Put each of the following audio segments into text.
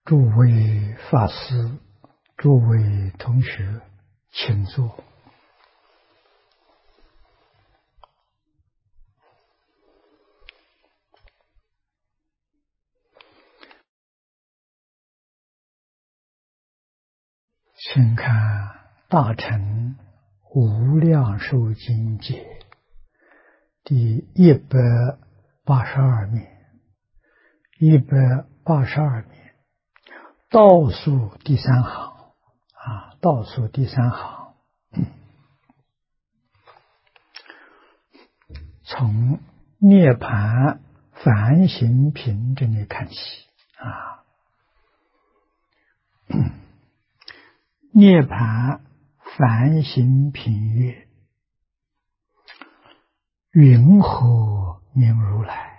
诸位法师，诸位同学，请坐。请看《大乘无量寿经解》第182面，182面倒数第三行倒数第三行，从涅盘梵行品这里看起涅盘梵行品曰：云何名如来？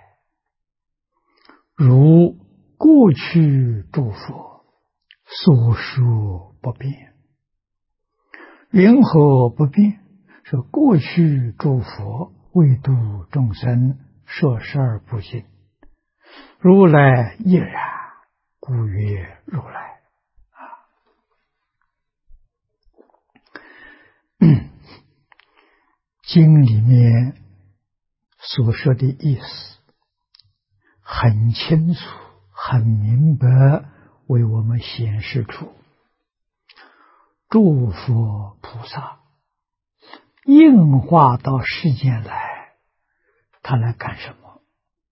如过去诸佛所说不变。云何不变？是过去诸佛为度众生摄事而不尽，如来亦然，故曰如来。经里面所说的意思很清楚很明白，为我们显示出诸佛菩萨应化到世间来，他来干什么？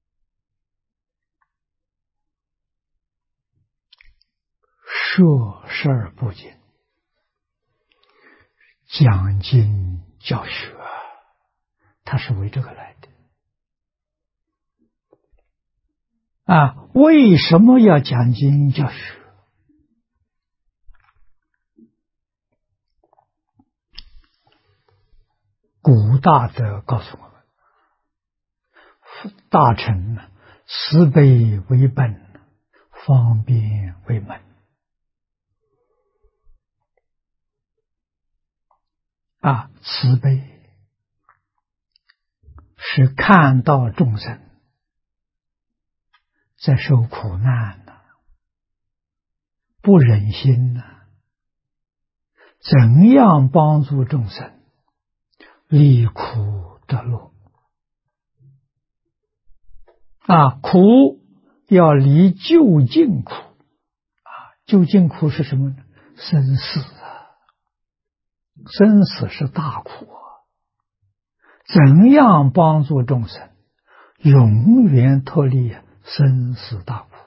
摄事而不尽，讲经教学，他是为这个来的为什么要讲经教学？古大德告诉我们，大乘慈悲为本，方便为门慈悲是看到众生在受苦难不忍心怎样帮助众生离苦得乐苦要离究竟苦究竟苦是什么呢？生死生死是大苦怎样帮助众生永远脱离生死大苦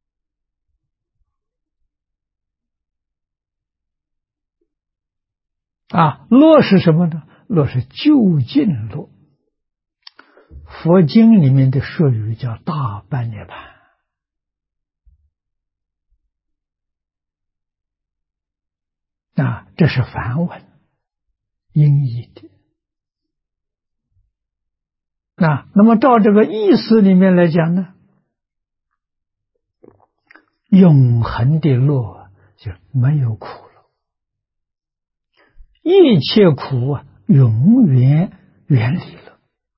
乐是什么呢？乐是究竟乐。佛经里面的术语叫大般涅槃这是梵文音译的那么照这个意思里面来讲呢，永恒的乐就没有苦了，一切苦永远远离了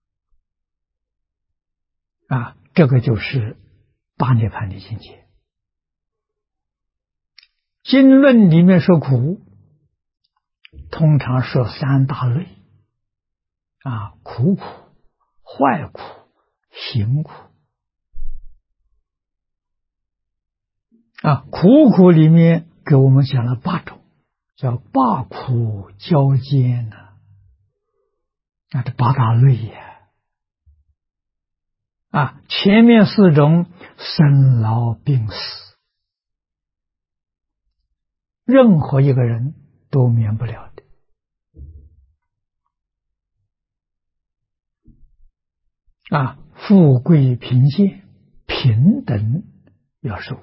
这个就是大涅槃的境界。经论里面说苦，通常说三大类苦苦、坏苦、行苦苦苦里面给我们讲了8种，叫8苦交煎这8大类前面4种生老病死，任何一个人都免不了的富贵贫贱平等要受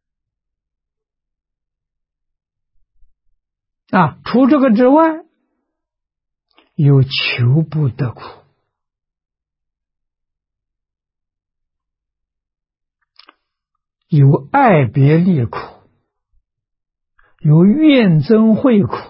除这个之外，有求不得苦，有爱别离苦，有怨憎会苦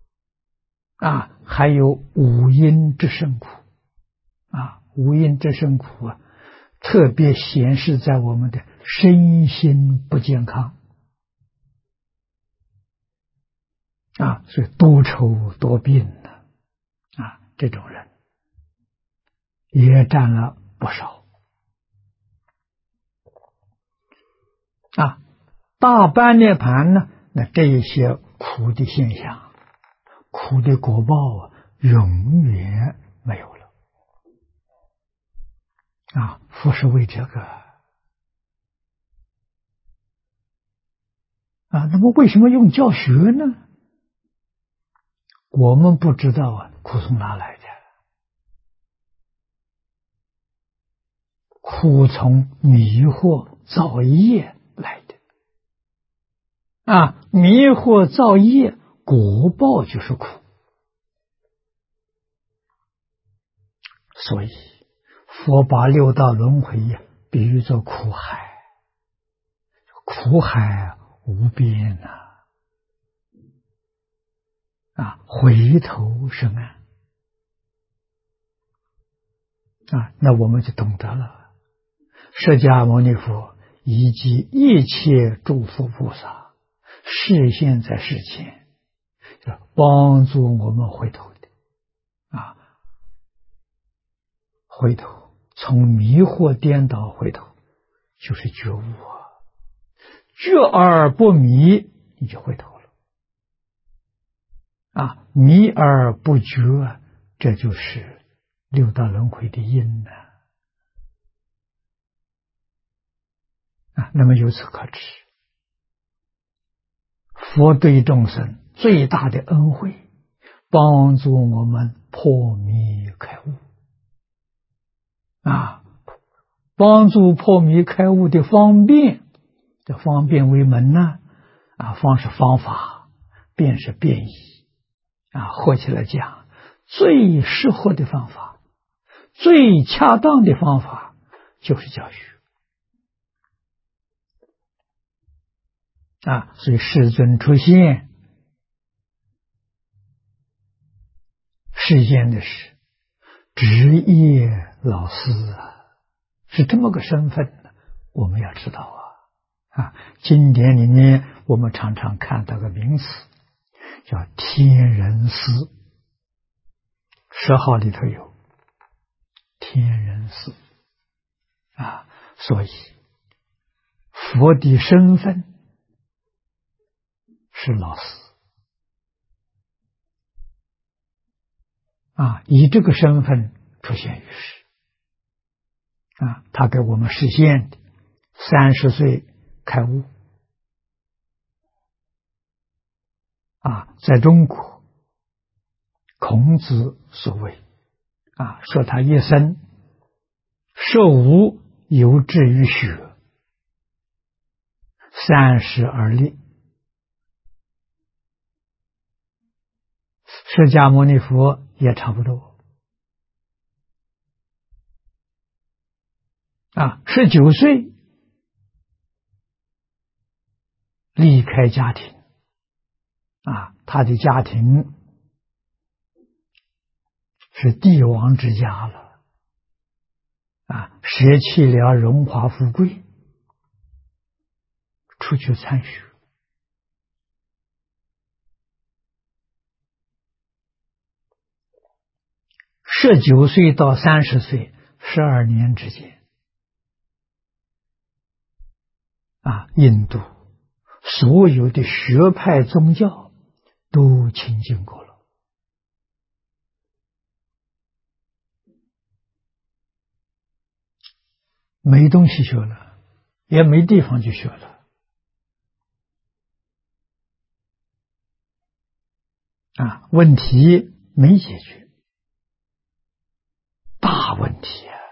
还有五阴之身苦五阴之身苦特别显示在我们的身心不健康所以多愁多病的这种人也占了不少大般涅盘呢，那这一些苦的现象、苦的果报永远没有了佛是为这个那么为什么用教学呢？我们不知道苦从哪来的，苦从迷惑造业来的迷惑造业，果报就是苦。所以佛把六道轮回比喻作苦海，苦海无边回头是岸那我们就懂得了，释迦牟尼佛以及一切诸佛菩萨示现在世间，帮助我们回头的回头从迷惑颠倒回头就是觉悟觉而不迷，你就回头了迷而不觉，这就是六道轮回的因那么由此可知，佛对众生最大的恩惠，帮助我们破迷开悟帮助破迷开悟的方便，这方便为门方是方法，便是便宜合起来讲，最适合的方法，最恰当的方法就是教学所以世尊出现示现的是职业老师是这么个身份我们要知道经典里面我们常常看到个名词叫天人师，10号里头有天人师所以佛的身份是老师以这个身份出现于世他给我们实现的30岁开悟在中国孔子所谓说他一生设无有志于学30而立，释迦牟尼佛也差不多19岁离开家庭他的家庭是帝王之家了舍弃了荣华富贵，出去参学19岁到30岁12年之间印度所有的学派宗教都亲近过了没东西学了，也没地方去学了问题没解决，大问题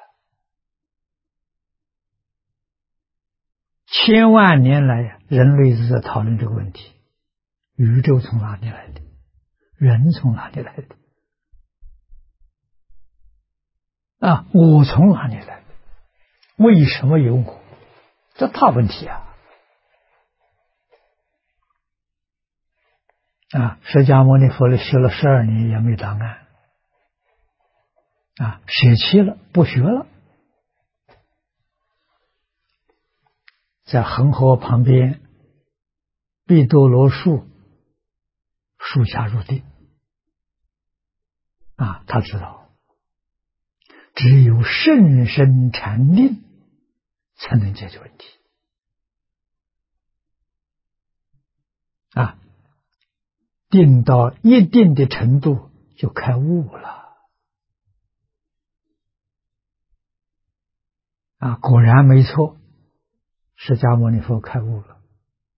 千万年来人类是在讨论这个问题，宇宙从哪里来的，人从哪里来的我从哪里来的，为什么有我，这大问题释迦牟尼佛学了12年也没答案舍弃了，不学了，在恒河旁边碧多罗树树下入定啊，他知道只有甚深禅定才能解决问题啊，定到一定的程度就开悟了啊，果然没错，释迦牟尼佛开悟了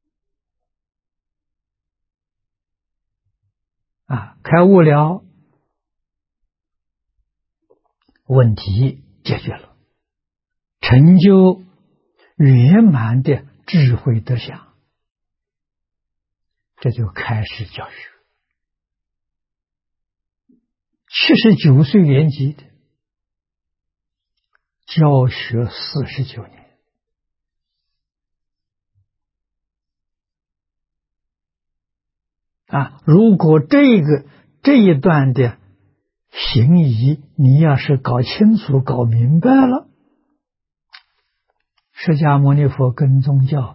啊，开悟了，问题解决了，成就圆满的智慧德相，这就开始教学。79岁圆寂的，教学49年啊！如果这一段的行仪，你要是搞清楚、搞明白了，释迦牟尼佛跟宗教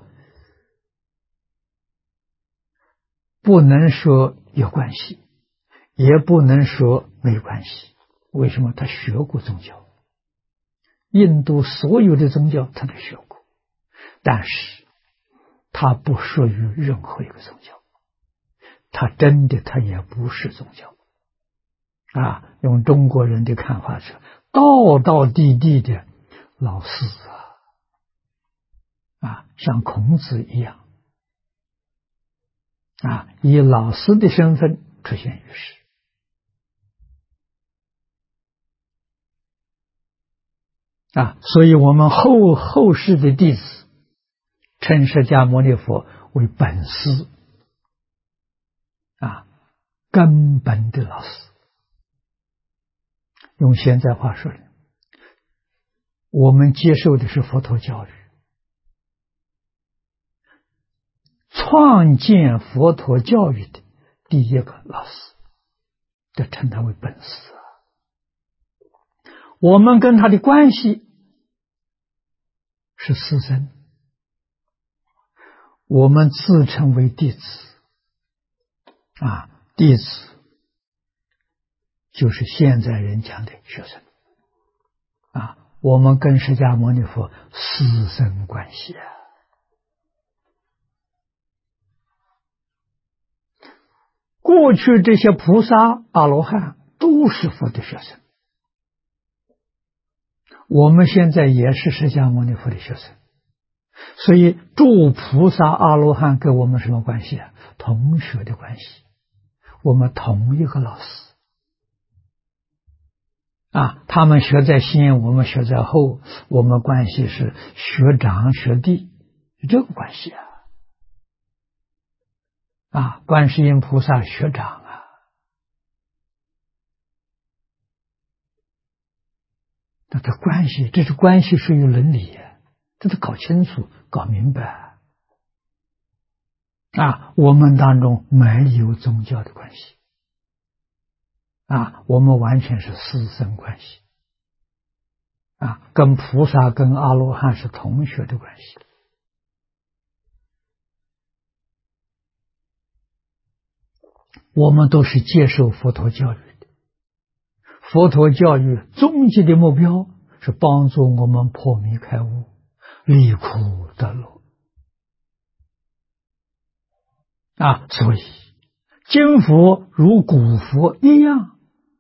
不能说有关系，也不能说没关系。为什么？他学过宗教，印度所有的宗教他都学过，但是他不属于任何一个宗教，他也不是宗教啊。用中国人的看法是道道地地的老师啊，像孔子一样啊，以老师的身份出现于世啊，所以我们后世的弟子称释迦牟尼佛为本师啊，根本的老师。用现在话说，我们接受的是佛陀教育，创建佛陀教育的第一个老师，就称他为本师啊。我们跟他的关系是师生，我们自称为弟子啊，弟子就是现在人讲的学生啊，我们跟释迦牟尼佛师生关系啊。过去这些菩萨阿罗汉都是佛的学生，我们现在也是释迦牟尼佛的学生，所以诸菩萨阿罗汉跟我们什么关系啊？同学的关系，我们同一个老师啊，他们学在先，我们学在后，我们关系是学长学弟，这个关系啊，观世音菩萨学长啊，这关系，这是关系属于伦理，这得搞清楚、搞明白啊！我们当中没有宗教的关系啊，我们完全是师生关系啊，跟菩萨、跟阿罗汉是同学的关系。我们都是接受佛陀教育的，佛陀教育终极的目标是帮助我们破迷开悟，离苦得乐啊！所以今佛如古佛一样，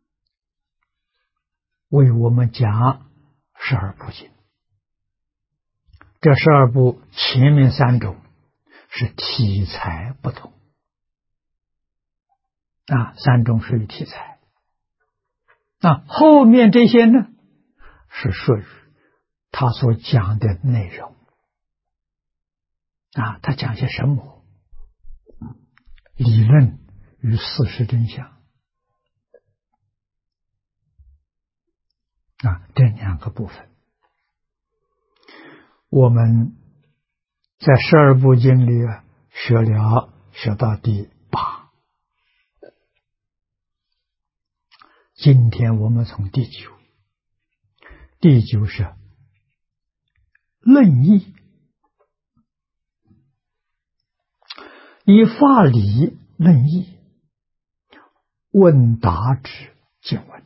为我们讲12部经。这12部前面3种是题材不同啊，3种属于题材。那后面这些呢，是属于他所讲的内容啊，他讲些什么？理论与事实真相啊，这2个部分，我们在12部经里学到第8，今天我们从第9，第9是论义，以法理论义问答之经文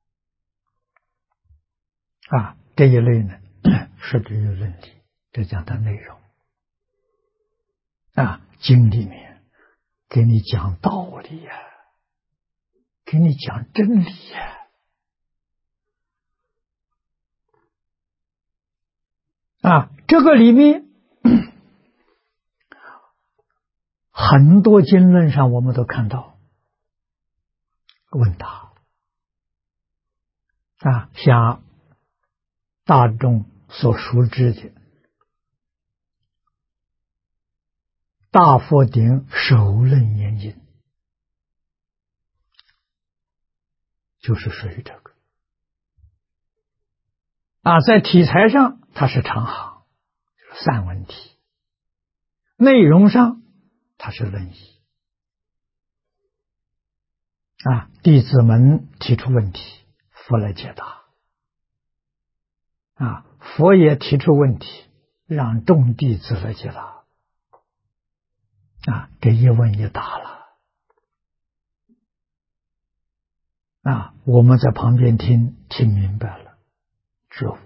这一类呢是至于伦理，这讲的内容经里面给你讲道理呀，给你讲真理呀这个里面很多经论上我们都看到问答像大众所熟知的大佛顶首楞严经，就是属于这个在题材上它是长行，就是散文题，内容上它是论义弟子们提出问题，佛来解答佛也提出问题，让众弟子来解答这一问一答了我们在旁边听明白了，觉悟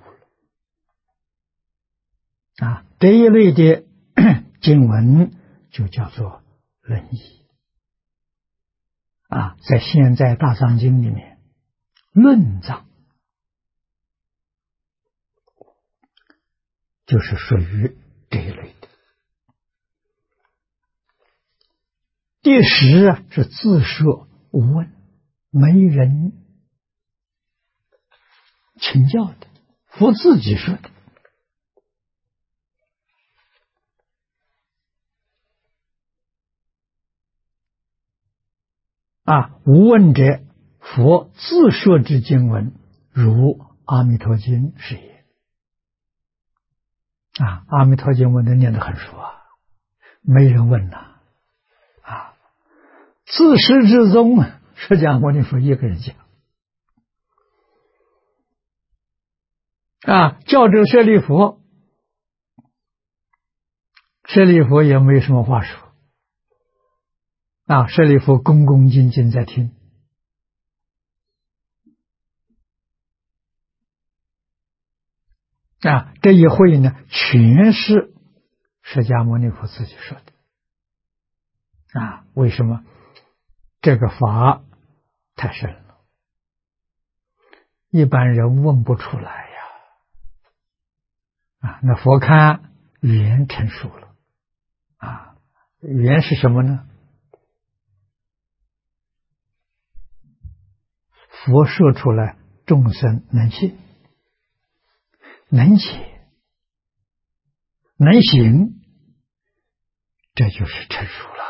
了这一类的经文就叫做论义在现在大藏经里面，论藏就是属于这一类的。第10是自说无问，没人请教的，佛自己说的无问者，佛自说之经文，如阿弥陀经是也阿弥陀经文的念得很熟没人问自始至终释迦牟尼佛一个人讲教这舍利弗，舍利弗也没什么话说舍利弗恭恭敬敬在听这一会呢，全是释迦牟尼佛自己说的为什么？这个法太深了，一般人问不出来那佛看语言成熟了语言是什么呢？佛说出来，众生能信、能解、能行，这就是成熟了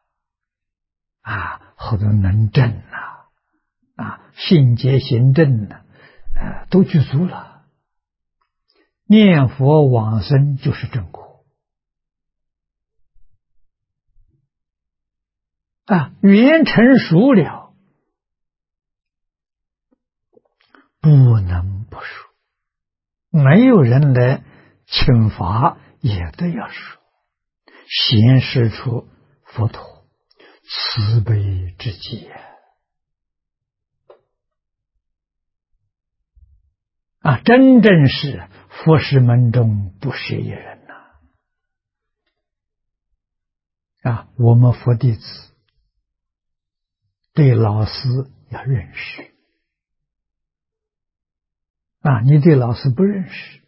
后头能证信解行证都具足了，念佛往生就是正果语言成熟了，不能不说，没有人来请法也都要说，显示出佛陀慈悲之极真正是佛事门中不舍一人我们佛弟子对老师要认识你对老师不认识，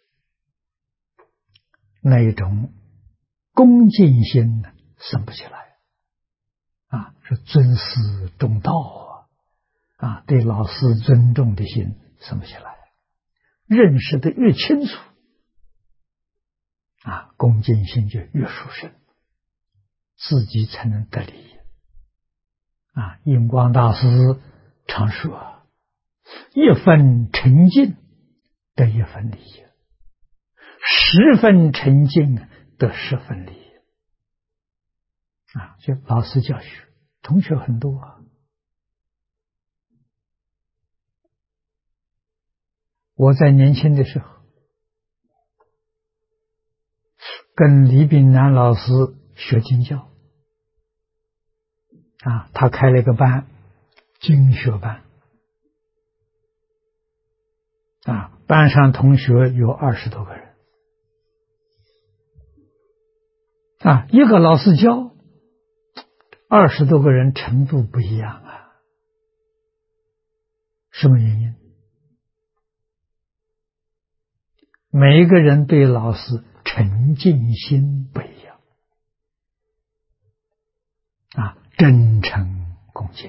那一种恭敬心呢生不起来是尊师重道对老师尊重的心生不起来，认识的越清楚恭敬心就越殊胜，自己才能得利益印光大师常说一分沉静得一分利益，10分沉静得10分利益就老师教学，同学很多我在年轻的时候跟李炳南老师学经教他开了一个班经学班班上同学有20多个人一个老师教20多个人程度不一样什么原因？每一个人对老师沉静心不一样真诚恭敬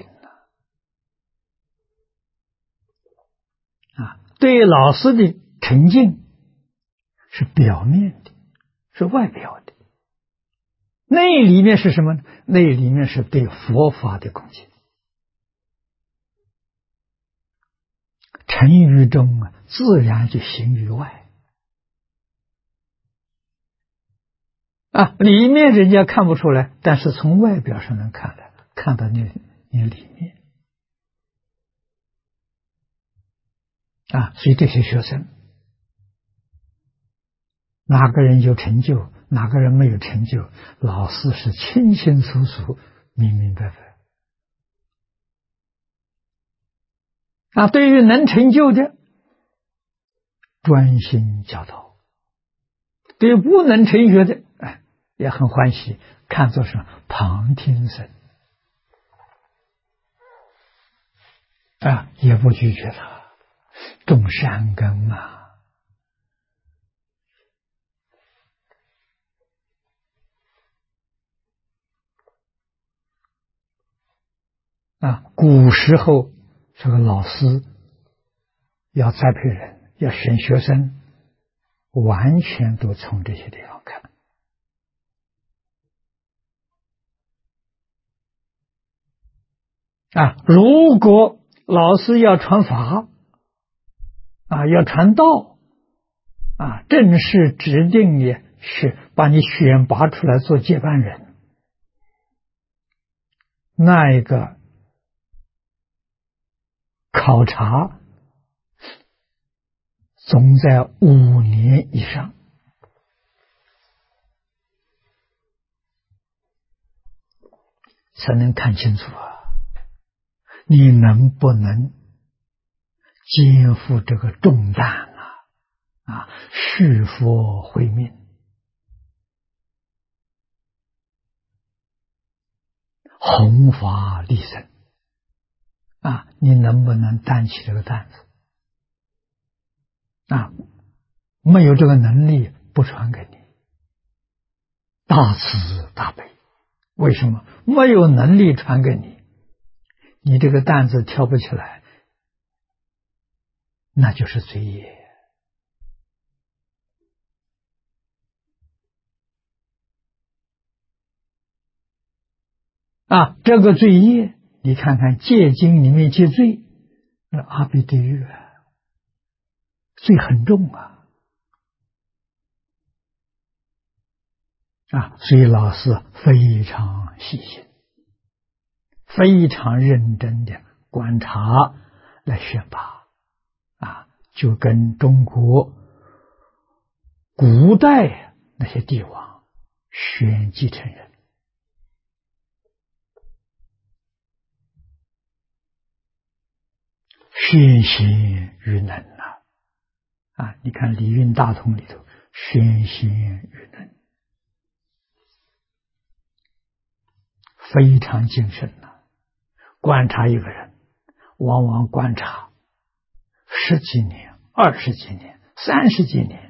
对老师的沉静是表面的，是外表的，那里面是什么呢？那里面是对佛法的恭敬。沉于中自然就行于外里面人家看不出来，但是从外表上能看到你里面所以这些学生哪个人有成就，哪个人没有成就，老师是清清楚楚明明白白对于能成就的专心教导，对于不能成就的也很欢喜，看作是旁听生也不拒绝他，种善根古时候这个老师要栽培人，要选学生，完全都从这些地方看如果老师要传法要传道正式指定的是把你选拔出来做接班人，那一个考察总在5年以上才能看清楚你能不能肩负这个重担续佛慧命，弘法利生你能不能担起这个担子没有这个能力不传给你，大慈大悲。为什么没有能力传给你？你这个担子挑不起来，那就是罪业这个罪业你看看戒经里面戒罪，阿鼻地狱罪很重所以老师非常细心，非常认真的观察来选拔就跟中国古代那些帝王选继承人宣贤于能你看《礼运大通》里头宣贤于能，非常谨慎观察一个人往往观察10几年、20几年、30几年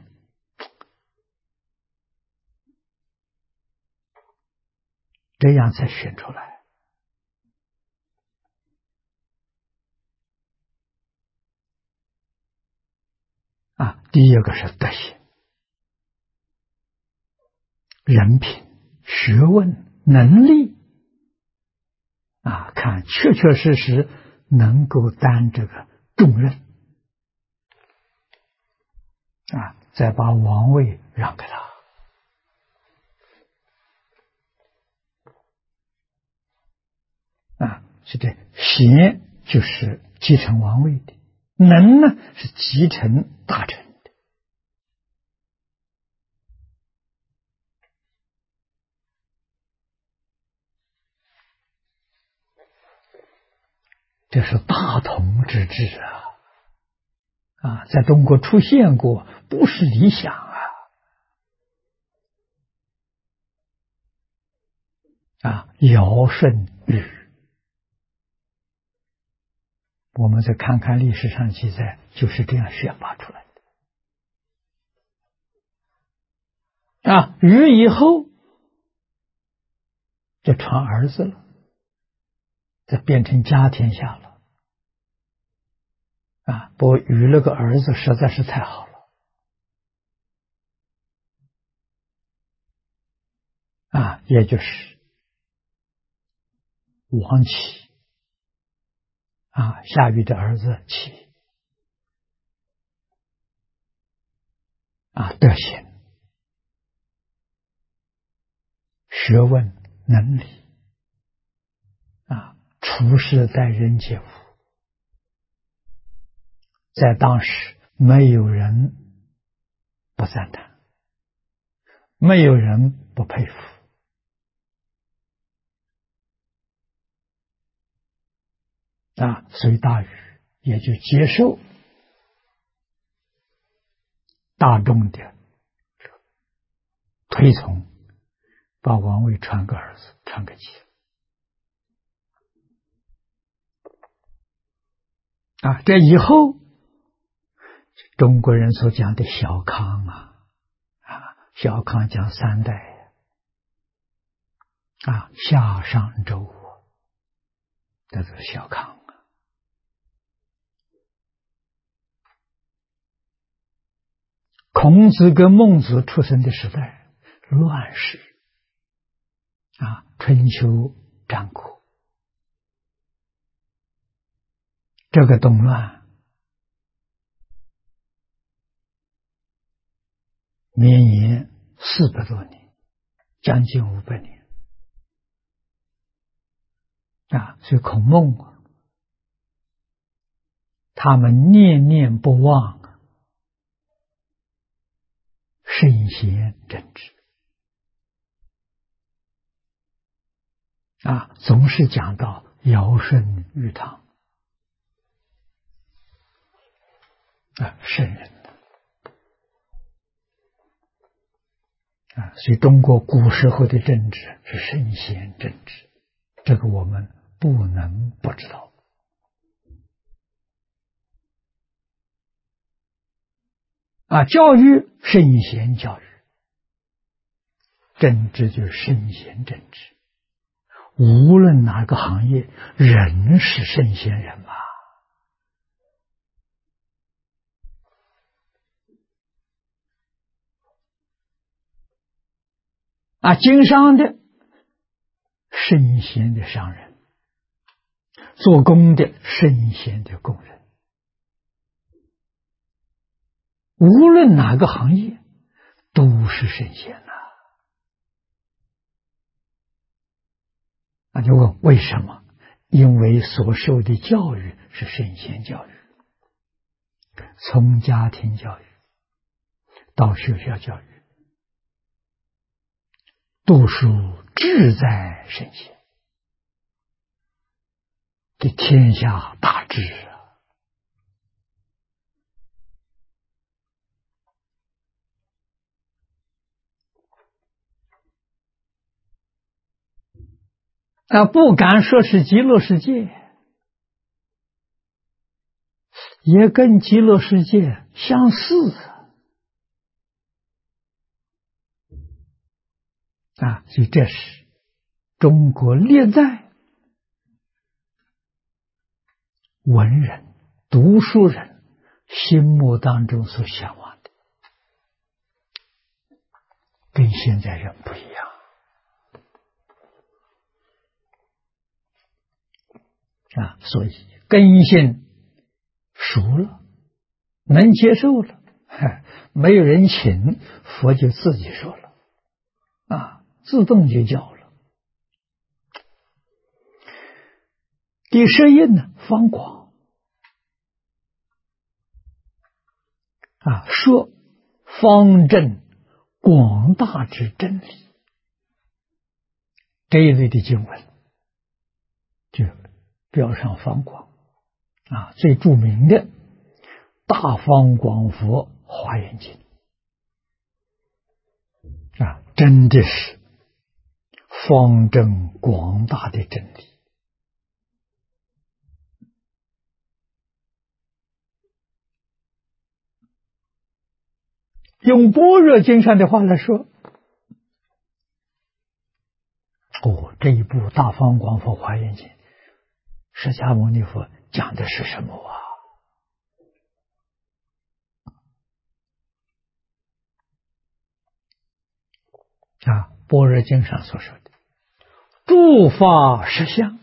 这样才选出来第一个是德行、人品、学问、能力看确确实实能够担这个重任再把王位让给他是这贤就是继承王位的，能呢是继承大臣的这是大同之治在中国出现过，不是理想尧舜禹，我们再看看历史上记载，就是这样选拔出来的禹以后就传儿子了，这变成家天下了不过禹那个儿子实在是太好了也就是王启夏禹的儿子启德行、学问、能力处事待人接物，在当时没有人不赞叹，没有人不佩服所以大禹也就接受大众的推崇，把王位传给儿子，传给继这以后中国人所讲的小康小康讲三代夏商周这是小康孔子跟孟子出生的时代乱世春秋战国，这个动乱绵延400多年，将近500年所以孔孟他们念念不忘圣贤政治总是讲到尧舜禹汤圣人所以中国古时候的政治是圣贤政治，这个我们不能不知道教育圣贤教育，政治就是圣贤政治，无论哪个行业，人是圣贤人嘛经商的圣贤的商人，做工的圣贤的工人，无论哪个行业都是圣贤就问为什么？因为所受的教育是圣贤教育，从家庭教育到学校教育，读书志在圣贤，这天下大治不敢说是极乐世界，也跟极乐世界相似所以这是中国历代文人、读书人心目当中所向往的，跟现在人不一样所以根性熟了，能接受了，没有人请，佛就自己说了自动就叫了。第十印呢，方广说方正广大之真理，这一类的经文就标上方广最著名的大方广佛华严经真的是方正广大的真理。用般若经上的话来说，这一部大方广佛华严经，释迦牟尼佛讲的是什么般若经上所说的诸法实相，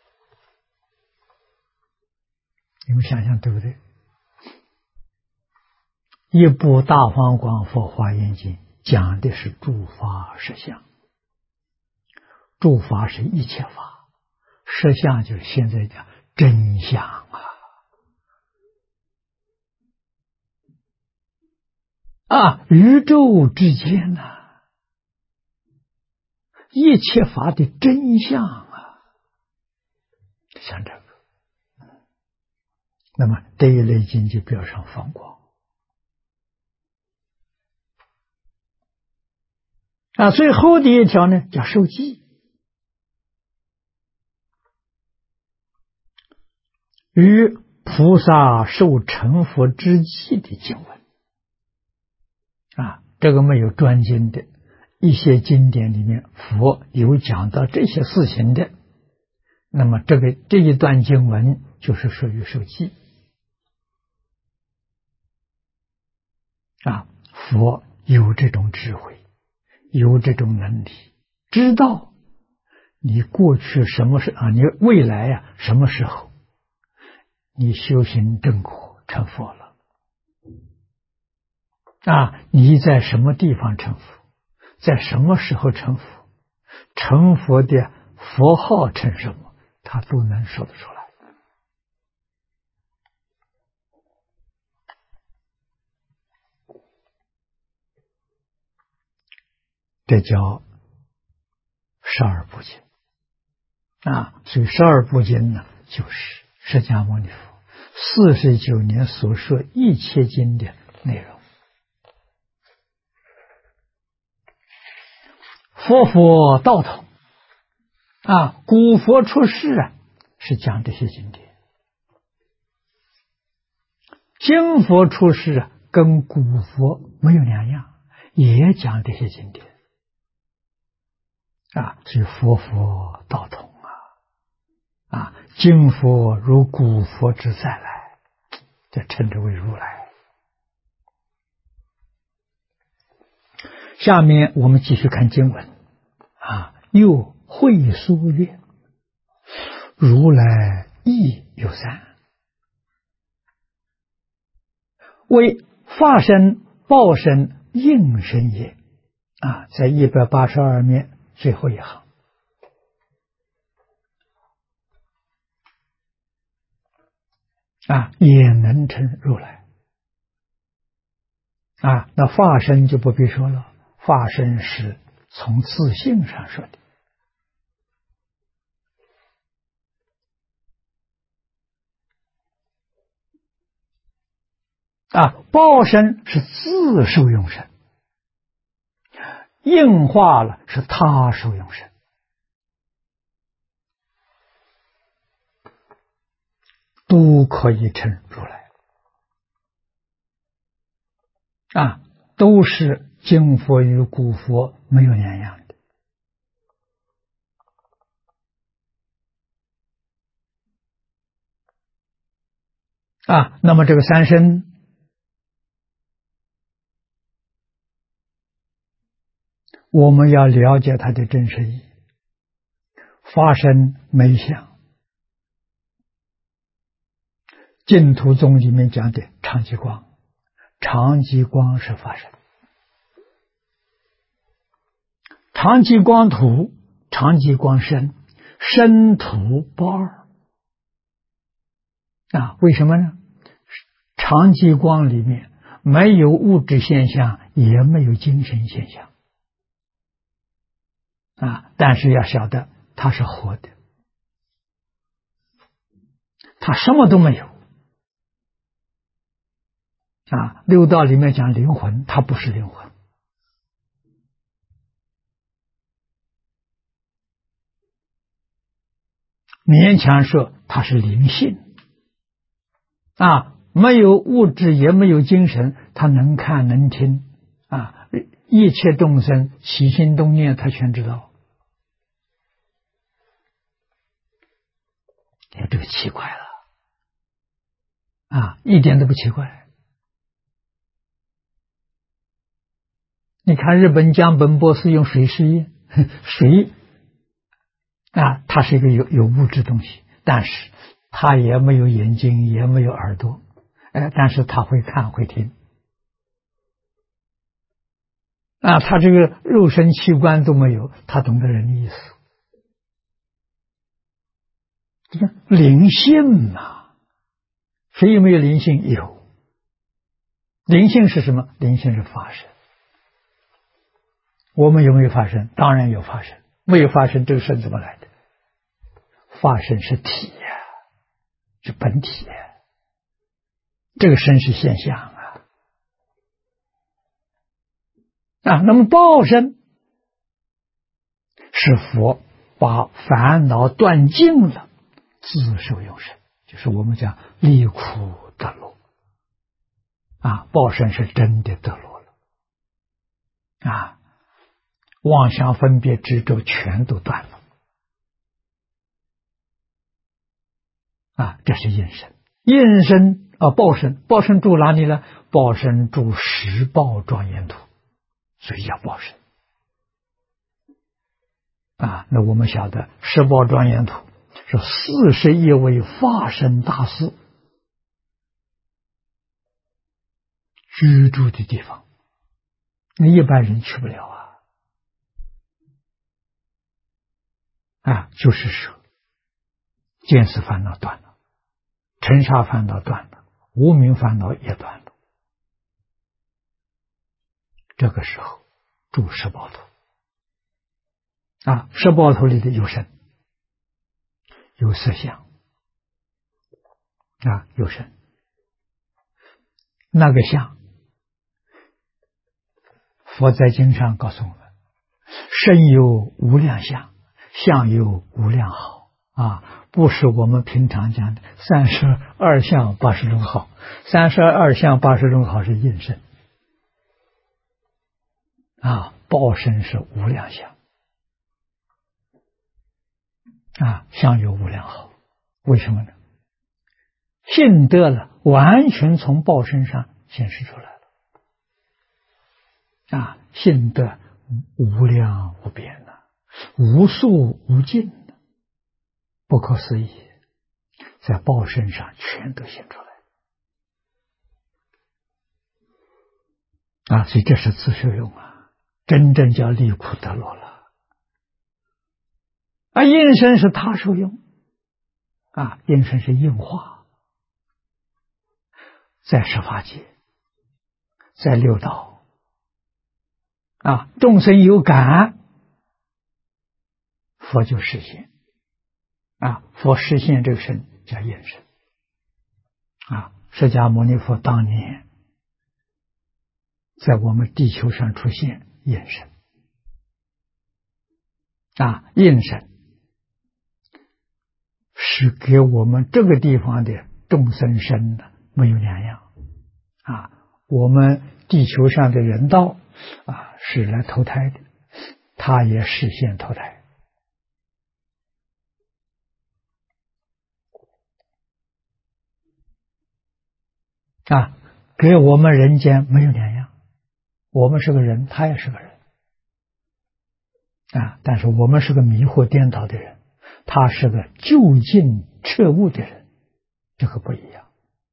你们想想对不对？一部大方广佛华严经讲的是诸法实相，诸法是一切法，实相就是现在讲真相宇宙之间一切法的真相像这个。那么这一类经就标上放光最后的一条呢叫受记，与菩萨受成佛之际的经文这个没有专经的一些经典里面佛有讲到这些事情的，那么这一段经文就是属于受记佛有这种智慧，有这种能力，知道你过去什么时你未来什么时候你修行正果成佛了你在什么地方成佛，在什么时候成佛，成佛的佛号成什么，他都能说得出来。这叫十二部经所以十二部经呢，就是释迦牟尼佛49年所说一切经的内容。佛道统古佛出世是讲这些经典，今佛出世跟古佛没有两样，也讲这些经典所以佛道统今佛如古佛之再来，这称之为如来。下面我们继续看经文又会疏曰：如来亦有三，为法身、报身、应身也在182面最后一行也能称如来那法身就不必说了，法身是从自性上说的报身是自受用身，应化了是他受用身都可以称如来都是今佛与古佛没有两样的那么这个三身我们要了解它的真实意义。法身没相，净土宗里面讲的常寂光，常寂光是法身，常寂光土、常寂光身，身土不二为什么呢？常寂光里面没有物质现象，也没有精神现象但是要晓得它是活的，它什么都没有， 六道里面讲灵魂，它不是灵魂。勉强说它是灵性。没有物质也没有精神，它能看能听一切众生起心动念他全知道。这个奇怪了一点都不奇怪。你看日本江本博士用水试验，水它是一个有物质东西，但是它也没有眼睛，也没有耳朵，但是它会看会听它这个肉身器官都没有，它懂得人的意思。这个灵性谁有没有灵性？有。灵性是什么？灵性是法身。我们有没有法身？当然有法身。没有法身，这个身怎么来的？法身是体是本体这个身是现象那么报身是佛把烦恼断尽了，自受用身，就是我们讲离苦得乐报身是真的得乐了妄想分别执着全都断了这是应身。应身报身，报身住哪里呢？报身住十报庄严土，所以叫报身那我们晓得十报庄严土是41位法身大士居住的地方，那一般人去不了就是说见思烦恼断了，尘沙烦恼断了，无明烦恼也断了，这个时候住十报土十报土里的有身有色相有身，那个相佛在经上告诉我们，身有无量相，相有无量好不是我们平常讲的32相80种好，32相80种好是应身报身是无量相相有无量好。为什么呢？性德了完全从报身上显示出来了性德无量无边无数无尽不可思议，在报身上全都显出来所以这是自受用真正叫离苦得乐了应身是他受用应身是应化，在十法界，在六道众生有感，佛就实现佛实现这个身叫应身释迦牟尼佛当年在我们地球上出现应身应身是给我们这个地方的众生身没有两样我们地球上的人道是来投胎的，他也实现投胎给我们人间没有两样，我们是个人，他也是个人但是我们是个迷惑颠倒的人，他是个究竟彻悟的人，这个不一样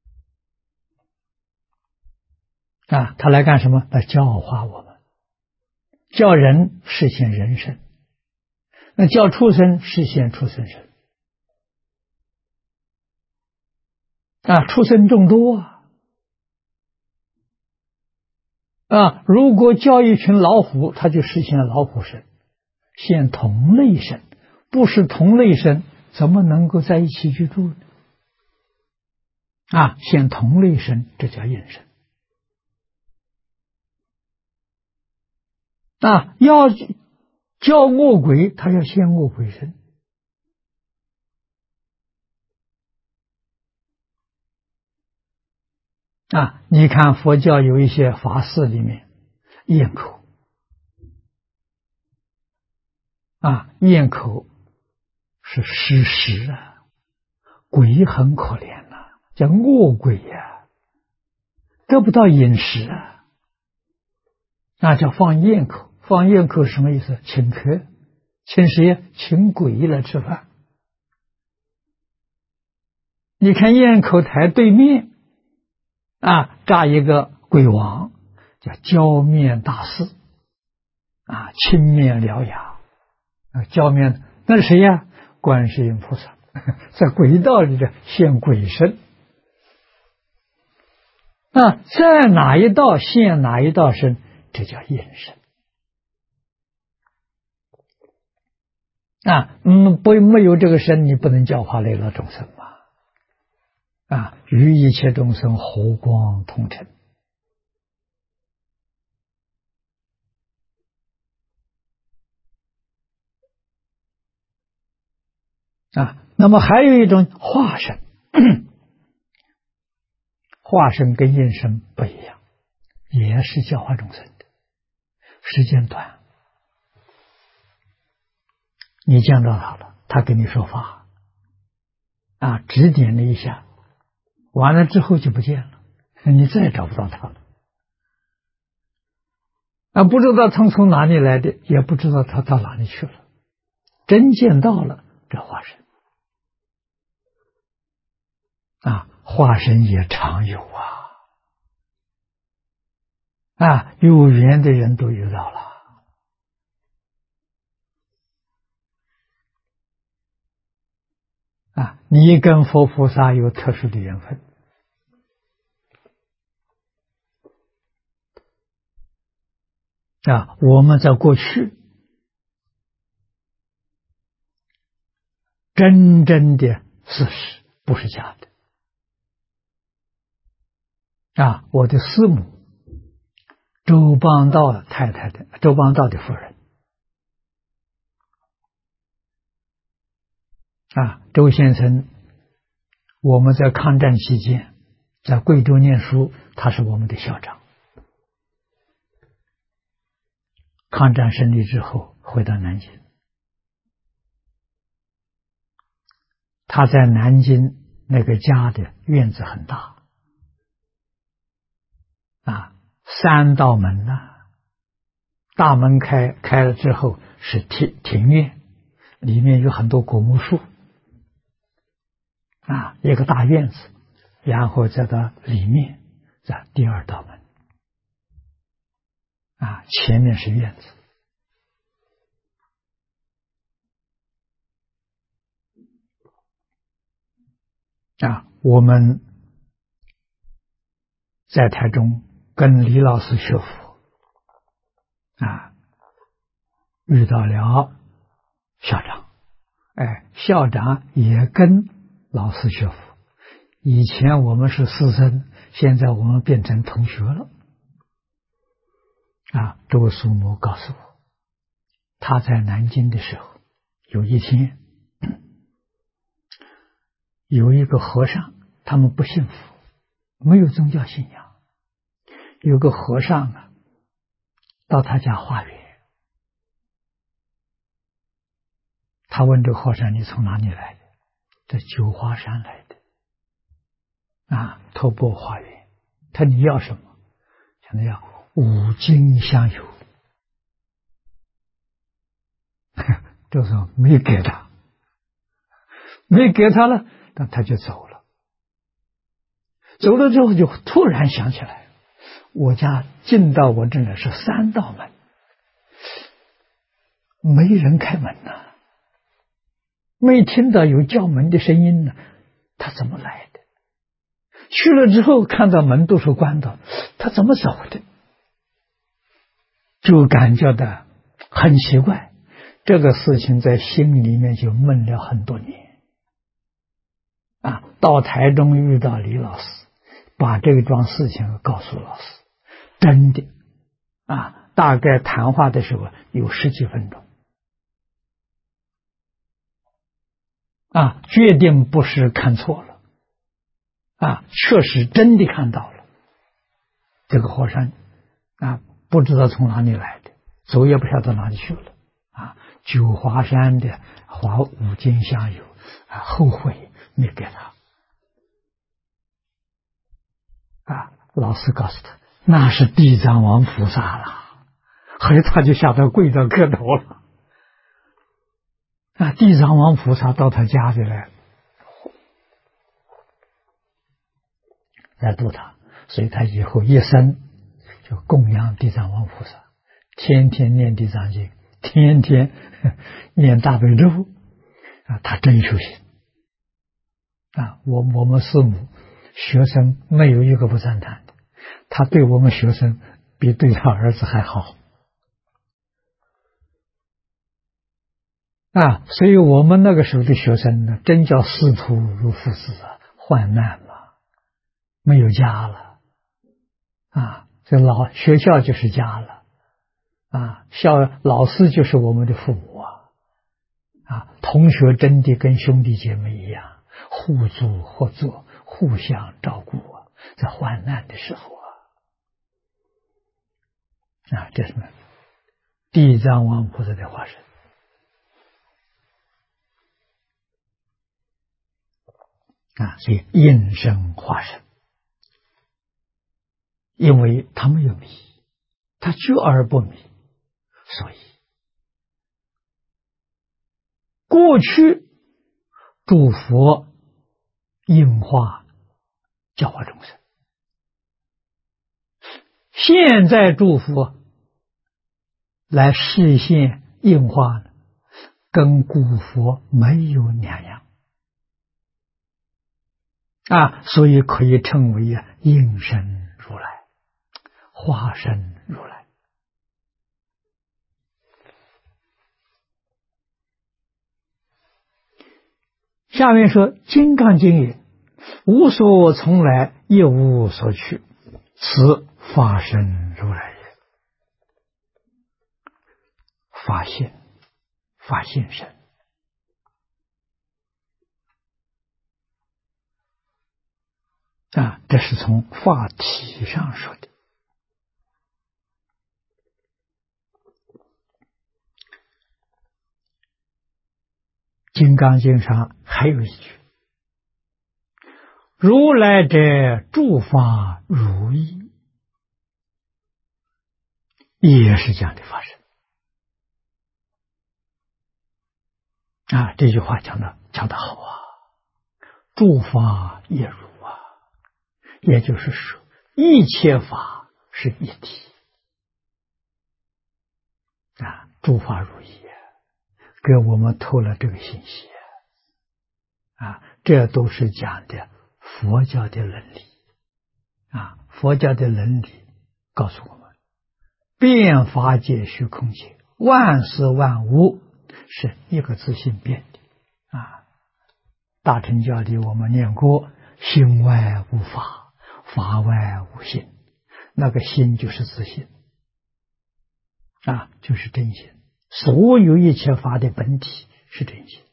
他来干什么？来教化我们，教人实现人身，那教畜生实现畜生身畜生众多如果教一群老虎，他就实现了老虎身，现同类身，不是同类身怎么能够在一起居住呢？现同类身，这叫应身要教恶鬼，他要现恶鬼身。你看佛教有一些法事里面咽口，咽口是施食鬼很可怜叫恶鬼得不到饮食那叫放咽口。放咽口什么意思？请客，请谁？请鬼来吃饭。你看咽口台对面扎一个鬼王，叫浇面大士青面獠牙浇面，那是谁呀？观世音菩萨在鬼道里的现鬼身在哪一道现哪一道身，这叫应身没有这个身，你不能教化累乐众生嘛与一切众生和光同尘那么还有一种化身化身跟应身不一样，也是教化众生的，时间短，你见到他了，他跟你说法指点了一下，完了之后就不见了，你再也找不到他了不知道他从哪里来的，也不知道他到哪里去了，真见到了这化身化身也常有有缘的人都遇到了你跟佛菩萨有特殊的缘分我们在过去真正的事实，不是假的我的师母周邦道太太的周邦道的夫人周先生，我们在抗战期间在贵州念书，他是我们的校长。抗战胜利之后回到南京，他在南京那个家的院子很大3道门大门开了之后是庭院，里面有很多果木树一个大院子，然后再到里面在第2道门前面是院子我们在台中跟李老师学佛遇到了校长校长也跟老师学佛，以前我们是师生，现在我们变成同学了周叔母告诉我，他在南京的时候，有一天有一个和尚，他们不信佛，没有宗教信仰，有个和尚到他家化缘，他问这个和尚，你从哪里来的？在九华山来的托钵化缘。他你要什么？想要5金香油这时候没给他，了，但他就走了。走了之后就突然想起来，我家进到我这里是3道门，没人开门没听到有叫门的声音他怎么来的？去了之后看到门都是关的，他怎么走的？就感觉到很奇怪，这个事情在心里面就闷了很多年到台中遇到李老师，把这桩事情告诉老师，真的大概谈话的时候有10几分钟，决定不是看错了，确实真的看到了这个火山，不知道从哪里来的，走也不晓得哪里去了，九华山的花5斤香油，后悔没给他，老师告诉他那是地藏王菩萨了，后来他就下头跪着磕头了，地藏王菩萨到他家里来度他，所以他以后一生就供养地藏王菩萨，天天念地藏经，天天念大悲咒，他真修行，我们师母学生没有一个不赞叹的，他对我们学生比对他儿子还好，所以我们那个时候的学生呢，真叫师徒如父子，患难了，没有家了，这学校就是家了，老师就是我们的父母同学真的跟兄弟姐妹一样，互助合作，互相照顾在患难的时候这是什么？地藏王菩萨的化身所以应身化身，因为他没有迷，他觉而不迷，所以过去诸佛应化教化众生，现在诸佛来示现应化呢，跟古佛没有两样所以可以称为应身如来，化身如来。下面说金刚经云，无所从来，亦无所去，此法身如来也。法性，法性身这是从法体上说的。金刚经上还有一句，如来者诸法如意，也是这样的法身这句话讲得好诸法也如也就是说一切法是一体诸法如意给我们透了这个信息这都是讲的佛教的伦理佛教的伦理告诉我们，变法界虚空界，万事万物是一个自性变的大乘教里我们念过，心外无法，法外无心，那个心就是自性就是真心，所有一切法的本体是真心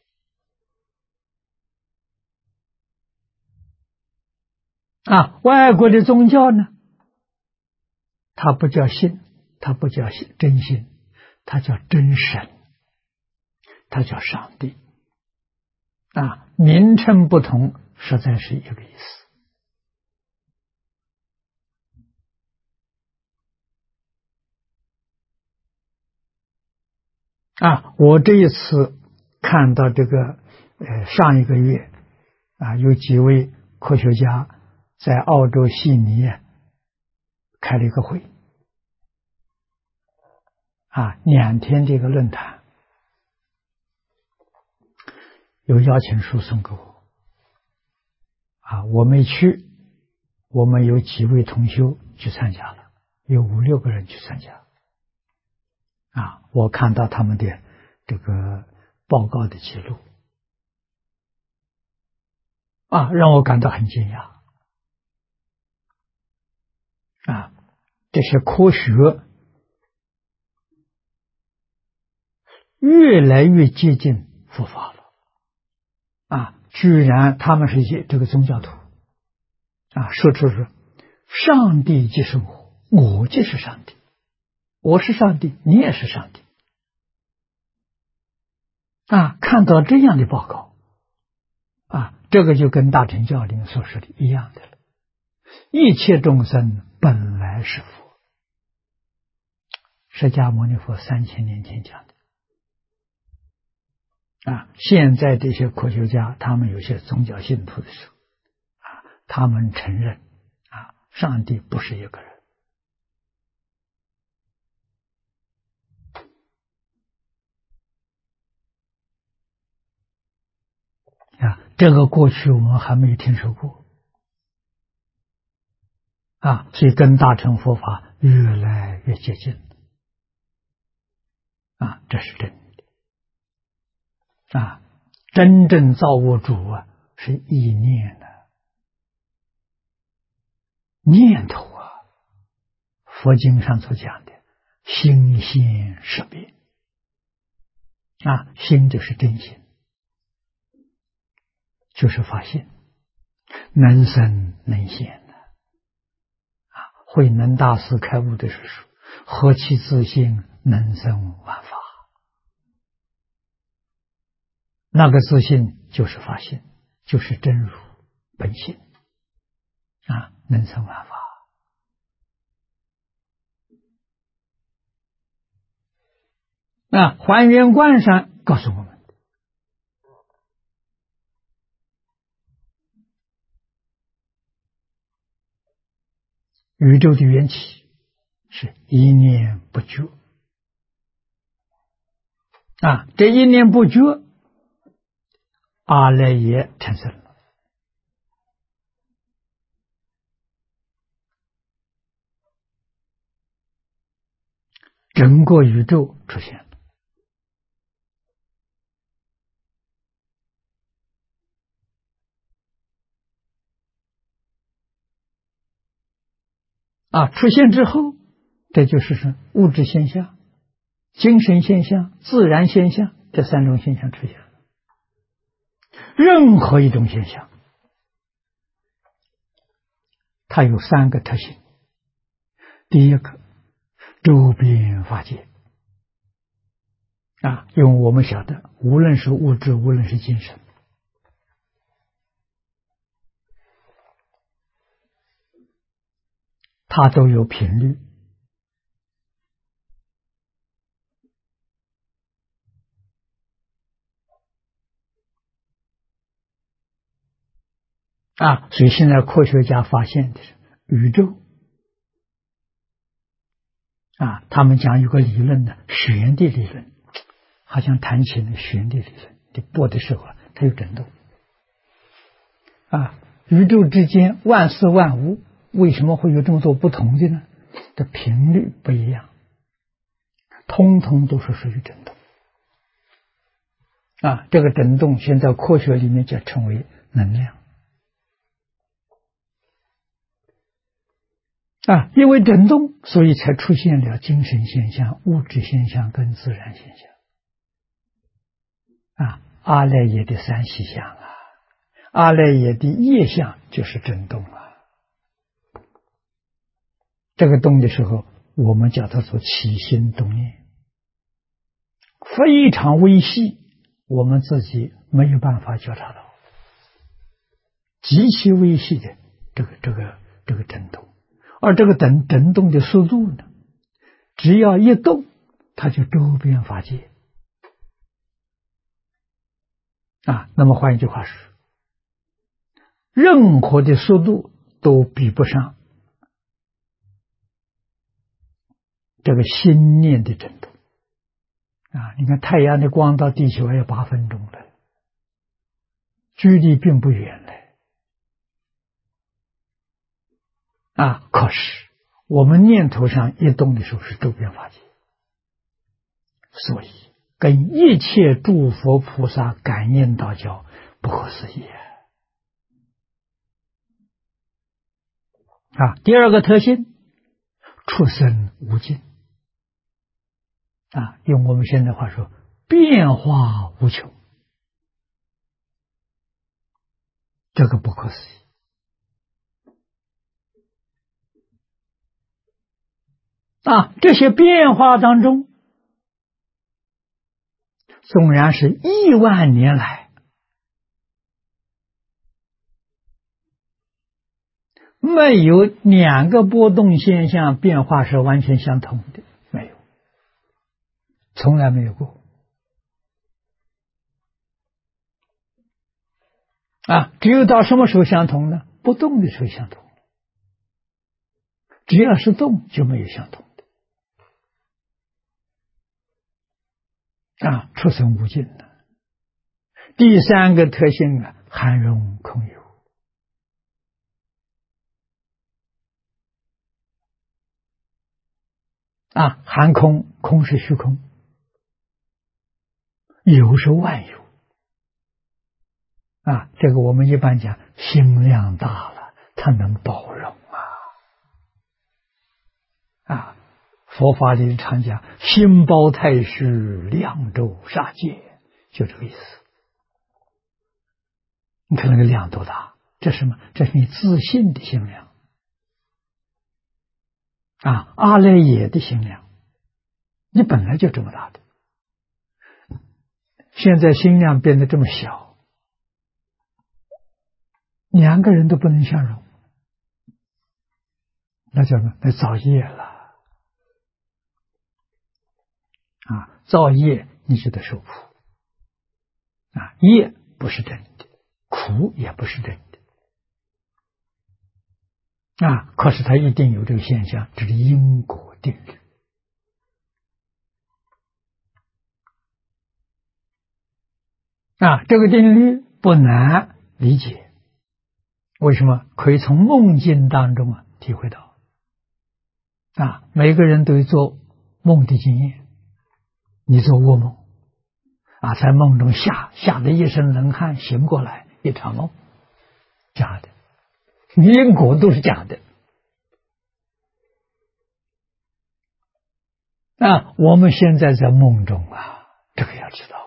外国的宗教呢，它不叫心，它不叫真心，它叫真神，它叫上帝名称不同，实在是一个意思我这一次看到这个上一个月有几位科学家在澳洲悉尼开了一个会2天这个论坛，有邀请书送给我我没去，我们有几位同修去参加了，有5、6个人去参加我看到他们的这个报告的记录让我感到很惊讶这些科学越来越接近佛法了居然他们是这个宗教徒说出是上帝即是我即是上帝，我是上帝，你也是上帝看到这样的报告这个就跟大乘教里所说的一样的了。一切众生本来是佛，释迦牟尼佛3000年前讲的现在这些科学家，他们有些宗教信徒的时候他们承认上帝不是一个人这个过去我们还没有听说过所以跟大乘佛法越来越接近这是真的真正造物主是意念念头佛经上所讲的心现识别心就是真心，就是发现能生能现慧能大师开悟的时候，何其自信，能生万法。那个自信就是发现，就是真如本性能生万法。还原观上告诉我们，宇宙的缘起是一念不绝这一念不绝，阿赖耶产生了，整个宇宙出现了出现之后，这就是物质现象、精神现象、自然现象，这3种现象出现了。任何一种现象，它有3个特性。第一个，周边法界因为我们晓得，无论是物质，无论是精神，它都有频率所以现在科学家发现的是宇宙他们讲有个理论呢，旋的理论，好像弹琴的旋的理论，你拨的时候它有震动宇宙之间万事万物为什么会有这么多不同的呢？的频率不一样，通通都是属于振动这个振动现在科学里面就称为能量因为振动，所以才出现了精神现象、物质现象跟自然现象阿赖耶的3细相阿赖耶的业相就是振动这个动的时候，我们叫它做起心动念，非常微细，我们自己没有办法觉察到，极其微细的这个振动。而这个振动的速度呢，只要一动，它就周边法界那么换一句话是，任何的速度都比不上这个心念的振动你看太阳的光到地球还有8分钟了，距离并不远了可是我们念头上一动的时候是周边法界，所以跟一切诸佛菩萨感应道交不可思议第2个特性，出生无尽用我们现在话说， 变化无穷，这个不可思议。这些变化当中，纵然是10000年来没有2个波动现象变化是完全相同的，没有，从来没有过。只有到什么时候相同呢？不动的时候相同，只要是动就没有相同的。出生无尽的。第3个特性含容空有。含空，空是虚空，有是万有。这个我们一般讲心量大了，它能包容佛法里常讲心包太虚，量周杀戒，就这个意思。你看那个量多大，这是什么？这是你自信的心量。阿赖耶的心量，你本来就这么大的，现在心量变得这么小，2个人都不能相容，那叫什么？那造业了。造业你就得受苦。业不是真的，苦也不是真的。可是它一定有这个现象，这是因果定律。这个定律不难理解。为什么？可以从梦境当中体会到。每个人都有做梦的经验。你做噩梦在梦中吓得一身冷汗，醒过来一场梦，假的，因果都是假的。我们现在在梦中这个要知道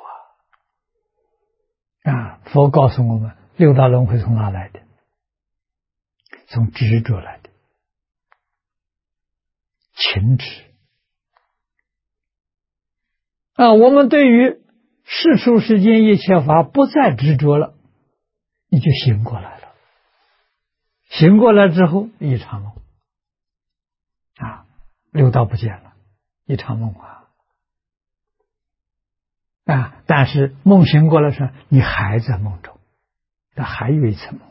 佛告诉我们，6道轮回从哪来的？从执着来的，情执。我们对于世俗世间一切法不再执着了，你就醒过来了。醒过来之后，一场梦6道不见了，一场梦但是梦醒过来时，你还在梦中，还有一层梦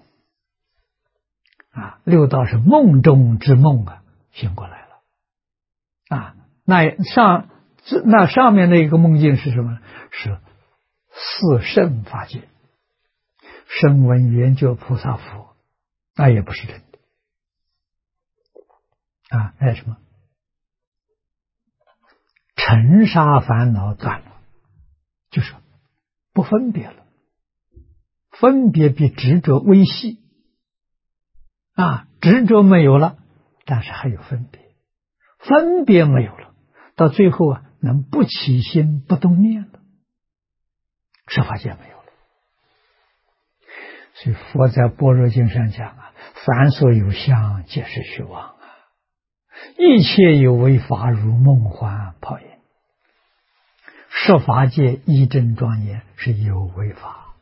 6道是梦中之梦醒过来了那上面那个梦境是什么？是四圣法界，声闻缘觉菩萨佛，那也不是真的那什么？尘沙烦恼断了，就是不分别了，分别比执着微细执着没有了，但是还有分别，分别没有了，到最后能不起心不动念了，十法界没有了。所以佛在般若经上讲凡所有相，皆是虚妄一切有为法，如梦幻泡影。十法界一真庄严是有为法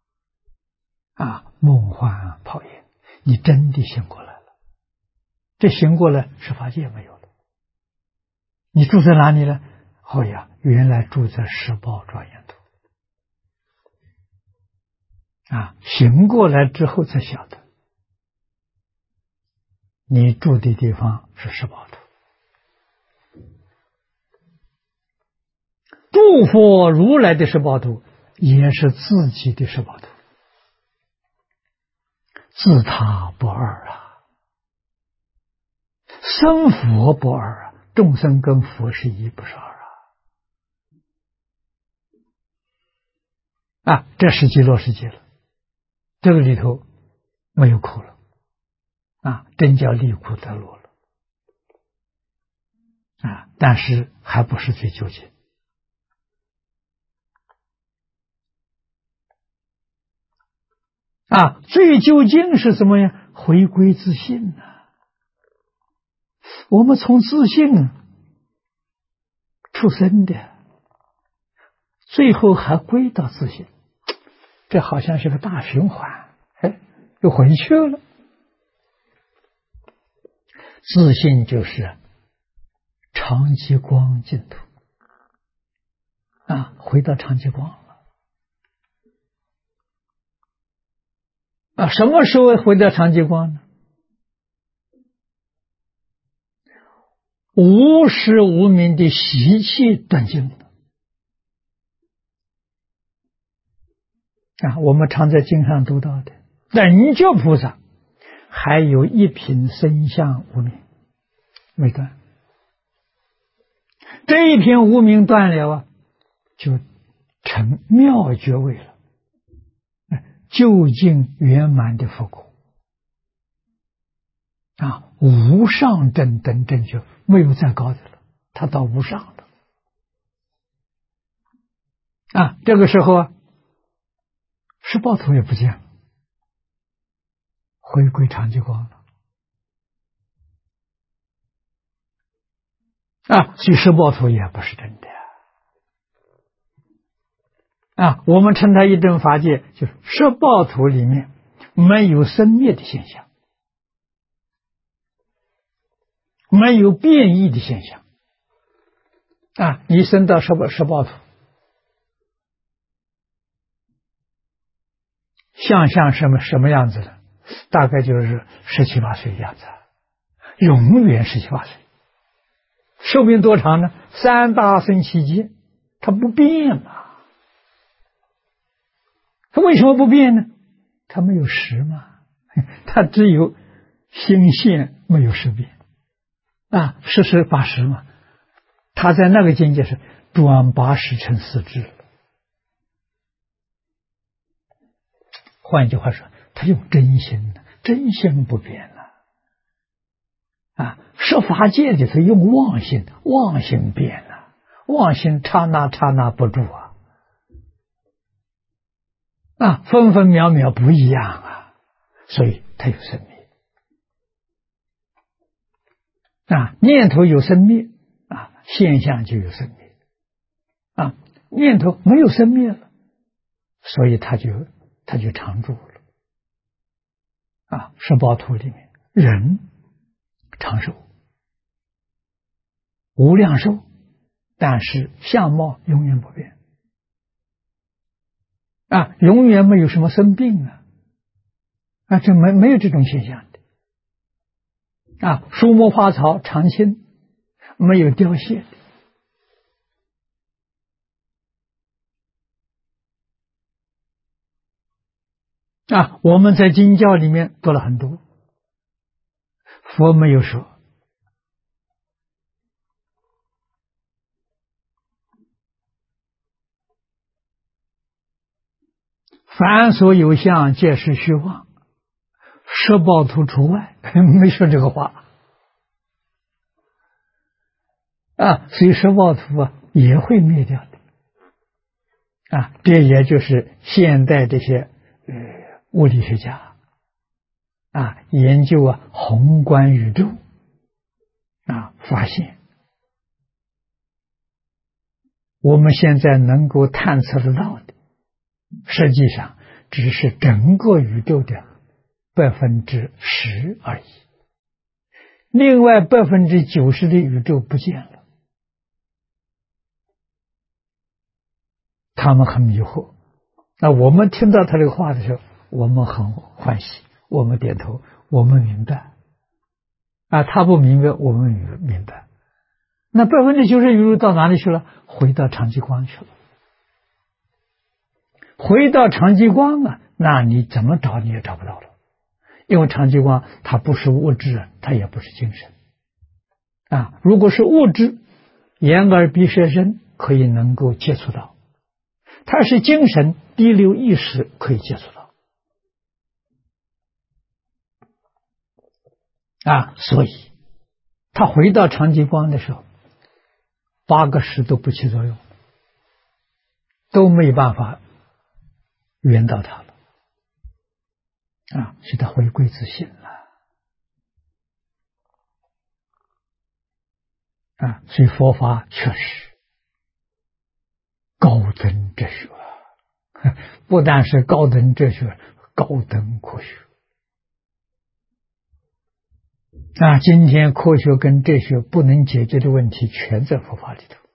梦幻泡影，你真的醒过来了。这醒过来，十法界没有了，你住在哪里呢？原来住在十报庄严土醒过来之后才晓得，你住的地方是十报土。诸佛如来的十报土也是自己的十报土，自他不二生佛不二众生跟佛是一，不是二这是极乐世界了，这个里头没有苦了真叫离苦得乐了但是还不是最究竟最究竟是怎么样？回归自信我们从自信出生的，最后还归到自信，这好像是个大循环，又回去了。自信就是常寂光净土回到常寂光了什么时候回到常寂光呢？无始无明的习气断尽了我们常在经上读到的等觉菩萨还有一品生相无明没断，这一品无明断了就成妙觉位了，究竟圆满的佛果无上正等正觉，没有再高的了，他到无上了这个时候十报图也不见了，回归常寂光了所以十报图也不是真的我们称它一真法界，就是十报图里面没有生灭的现象，没有变异的现象你生到十报图，像什么样子的？大概就是17、18岁的样子，永远17、18岁。寿命多长呢？三大生期间，它不变它为什么不变呢？它没有识嘛，它只有心现，没有识变十80嘛。他在那个境界是转80成4智了。换一句话说，他用真心真心不变十法界里头用妄心，妄心变妄心刹那刹那不住分分秒秒不一样所以它有生灭念头有生灭现象就有生灭念头没有生灭了，所以它就常住了十报图里面人长寿无量寿，但是相貌永远不变永远没有什么生病这没有这种现象的树木花草常青，没有凋谢我们在经教里面读了很多，佛没有说凡所有相皆是虚妄，十报图除外没说这个话所以十报图也会灭掉的这也就是现代这些物理学家研究宏观宇宙发现我们现在能够探测得到的实际上只是整个宇宙的10%而已，另外90%的宇宙不见了。他们很迷惑，那我们听到他这个话的时候，我们很欢喜，我们点头，我们明白他不明白，我们明白。那90%宇宙到哪里去了？回到常寂光去了。回到常寂光那你怎么找你也找不到了，因为常寂光它不是物质，它也不是精神如果是物质，眼耳鼻舌身可以能够接触到，它是精神，第六意识可以接触到所以他回到常寂光的时候，8个识都不起作用，都没办法圆到它了所以他回归自信了所以佛法确实高等哲学，不但是高等哲学，高等科学今天科学跟哲学不能解决的问题，全在佛法里头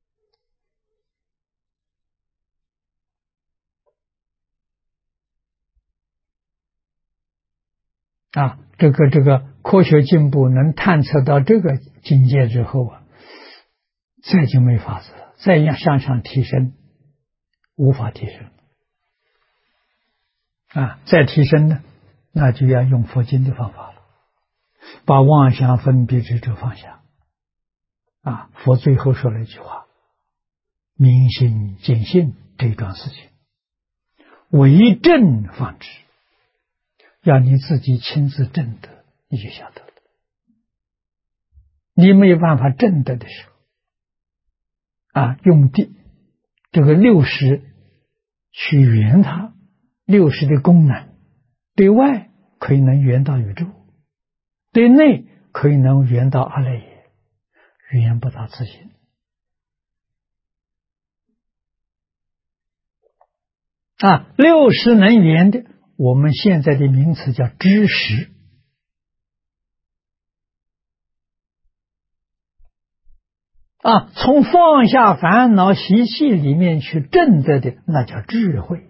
这个科学进步能探测到这个境界之后再就没法子了，再要向上提升，无法提升再提升呢，那就要用佛经的方法了，把妄想分别执着放下佛最后说了一句话：明心见性这一桩事情，为证方知，要你自己亲自证得，你就晓得了。你没有办法证得的时候用这个六识去圆它，六识的功能，对外可以能圆到宇宙，对内可以能圆到阿赖耶，圆不到自性六识能圆的，我们现在的名词叫知识从放下烦恼习气里面去证得的，那叫智慧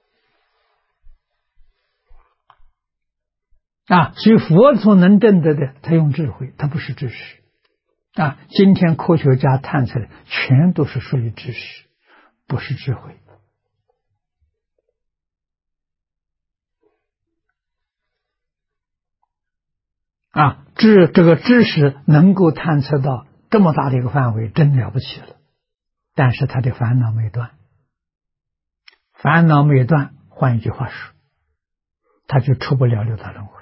所以佛所能证得的，他用智慧，他不是知识今天科学家探测的全都是属于知识，不是智慧这个知识能够探测到这么大的一个范围，真了不起了。但是他的烦恼没断，烦恼没断，换一句话说，他就出不了六道轮回。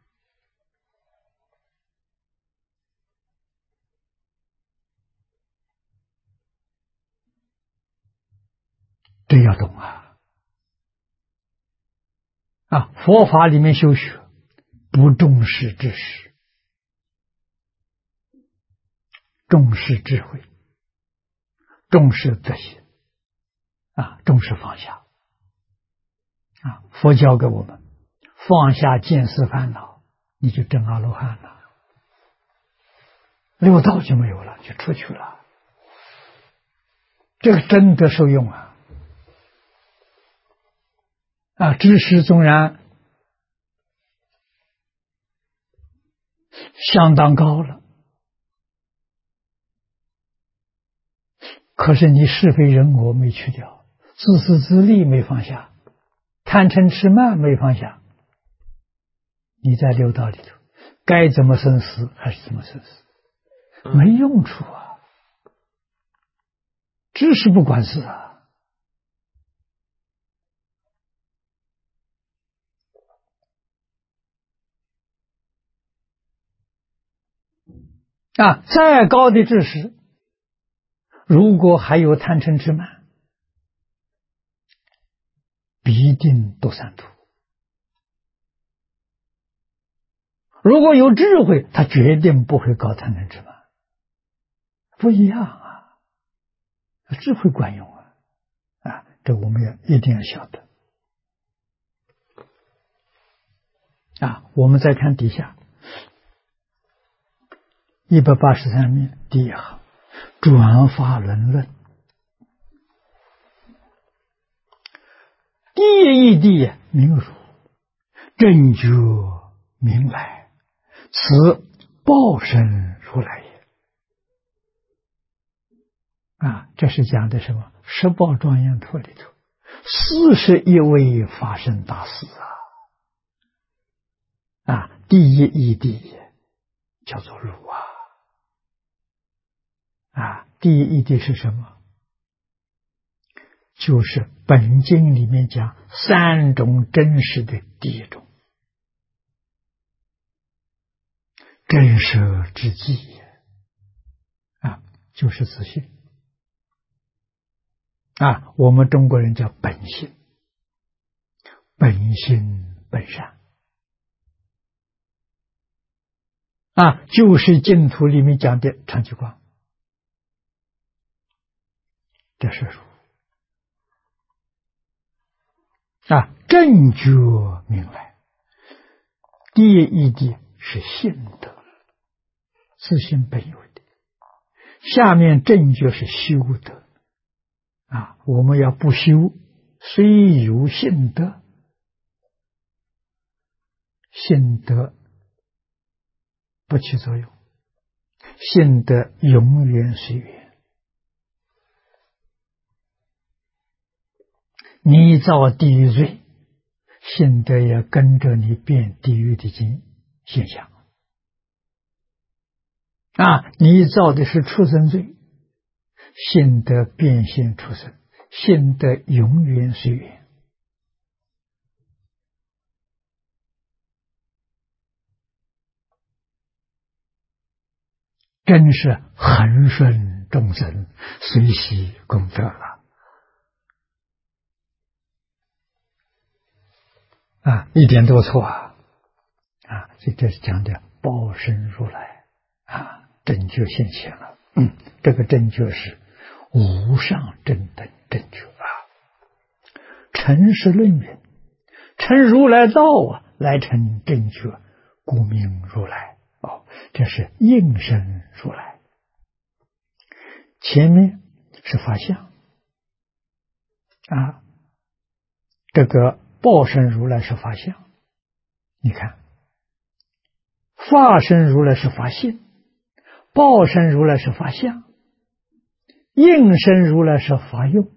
这要懂佛法里面修学不重视知识，重视智慧，重视德行重视放下佛教给我们放下见思烦恼，你就证阿罗汉了，六道就没有了，就出去了，这个真的受用知识纵然相当高了，可是你是非人我没去掉，自私自利没放下，贪嗔痴慢没放下，你在六道里头该怎么生死还是怎么生死，没用处知识不管事再高的知识，如果还有贪嗔痴慢，必定堕三途。如果有智慧，他决定不会搞贪嗔痴慢，不一样智慧管用这我们一定要晓得我们再看底下183面第一行，转法轮论，第一义谛明如，正觉明来，此报身如来也这是讲的什么？十报庄严图里头41位法身大士第一义谛叫做如第一义谛是什么？就是本经里面讲三种真实的第一种，真实之际就是自信我们中国人叫本性，本性本善就是净土里面讲的常寂光，这是如正觉明来。第一的是信德，自性本有的。下面正觉是修德我们要不修，虽有信德，信德不起作用，信德永远随缘。你造地狱罪，信德也跟着你变地狱的现象你造的是畜生罪，信德变现畜生，信德永远随缘。真是恒顺众生，随喜功德了一点都错这是讲的报身如来正觉现前了。这个正觉是无上正等正觉诚实论云：成如来道来成正觉，故名如来。这是应身如来。前面是法相这个报身如来是法相。你看，法身如来是法性，报身如来是法相，应身如来是法用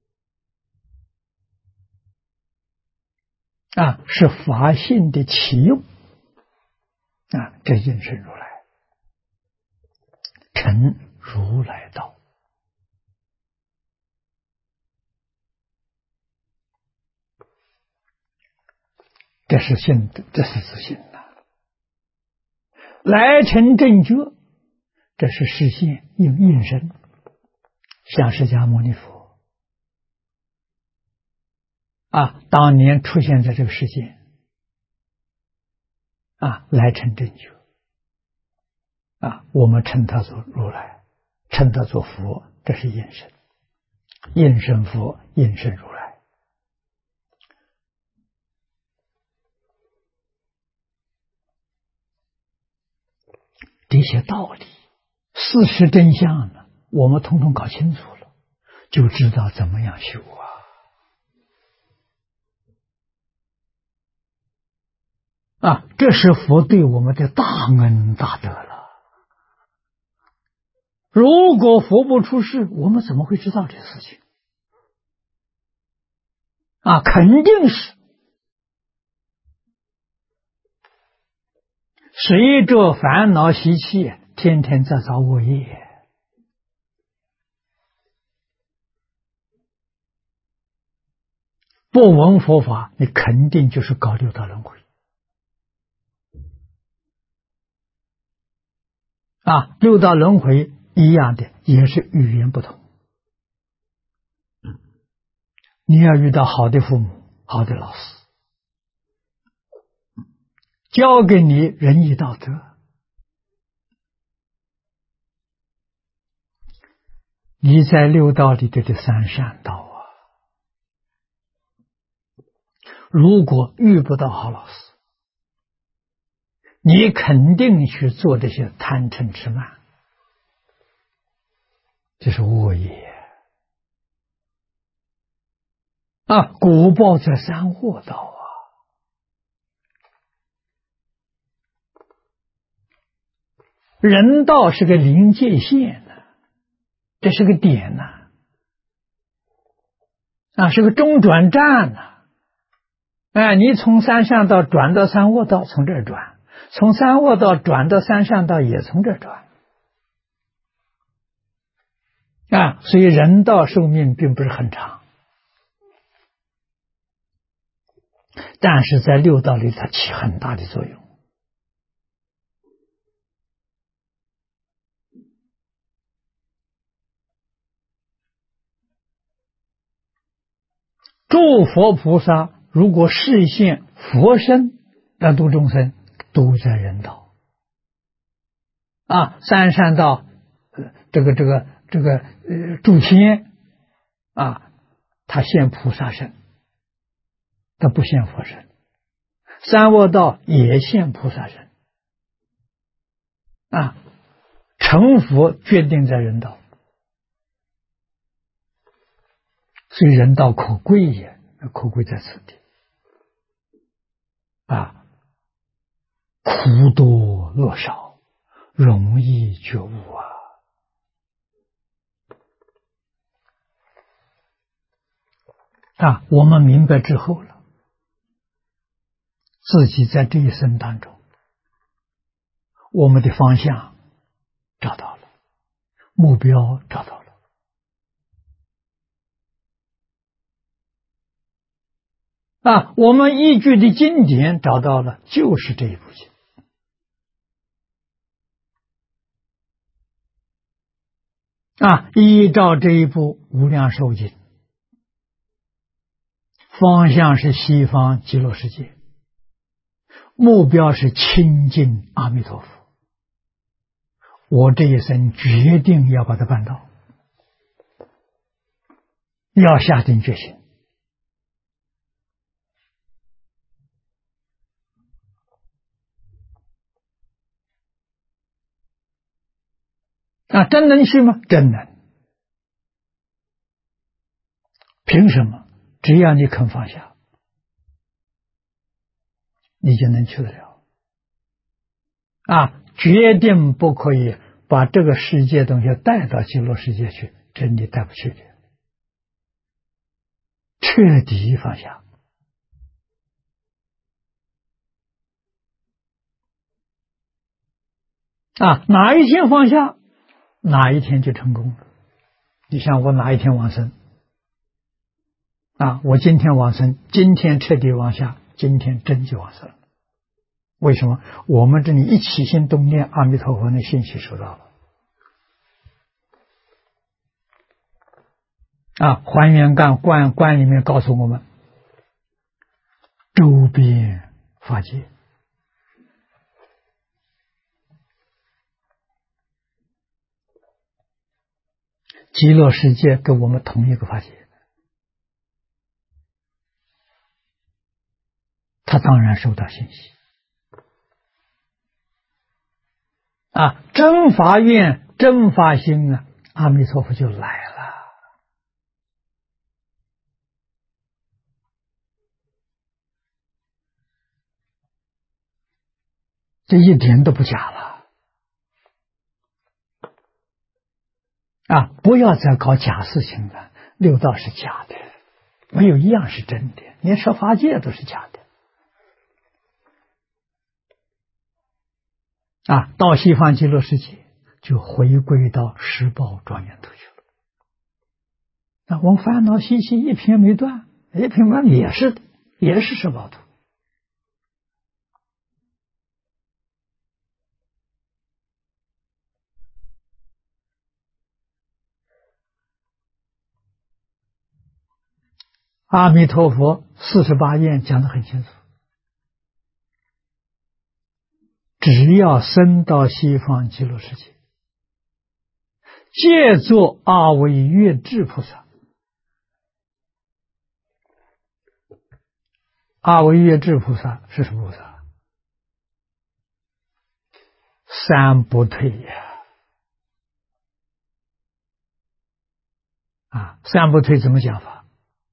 是法性的起用这应身如来成如来道。这是信德，这是自信来成正觉，这是实现应身，像释迦牟尼佛当年出现在这个世界来成正觉我们称他做如来，称他做佛，这是应身，应身佛，应身如来。这些道理事实真相呢，我们统统搞清楚了，就知道怎么样修这是佛对我们的大恩大德了。如果佛不出世，我们怎么会知道这事情肯定是随着烦恼习气，天天在造恶业。不闻佛法，你肯定就是搞六道轮回六道轮回一样的，也是语言不同。你要遇到好的父母，好的老师，教给你仁义道德，你在六道里的三善道如果遇不到好老师，你肯定去做这些贪嗔痴慢，这是恶业果报在三恶道人道是个临界线这是个点是个中转站你从三善道转到三恶道，从这儿转；从三恶道转到三善道，也从这儿转所以人道寿命并不是很长，但是在六道里它起很大的作用。诸佛菩萨如果示现佛身来度众生，都在人道三善道，诸天他现菩萨身，他不现佛身。三恶道也现菩萨身，成佛决定在人道，所以人道可贵也，可贵在此地。苦多乐少，容易觉悟我们明白之后了，自己在这一生当中，我们的方向找到了，目标找到了，我们依据的经典找到了，就是这一部经。依照这一部无量寿经，方向是西方极乐世界，目标是亲近阿弥陀佛。我这一生决定要把它办到，要下定决心。真能去吗？真能。凭什么？只要你肯放下，你就能去得了。决定不可以把这个世界东西带到极乐世界去，这你带不去的。彻底放下。哪一天放下，哪一天就成功了。你像我哪一天往生，我今天往生，今天彻底往下，今天真就往生了。为什么？我们这里一起心动念阿弥陀佛的信息收到了。还原观里面告诉我们，周边法界，极乐世界跟我们同一个法界，他当然收到信息。真法愿、真法心阿弥陀佛就来了。这一点都不假了。不要再搞假事情了，六道是假的，没有一样是真的，连十法界都是假的。到西方极乐世界就回归到十报庄严土去了。我们烦恼习气一片没断，一片完也是的，也是十报土。阿弥陀佛48愿讲得很清楚，只要升到西方极乐世界，借作阿惟越致菩萨。阿惟越致菩萨是什么菩萨？三不退三不退怎么讲法？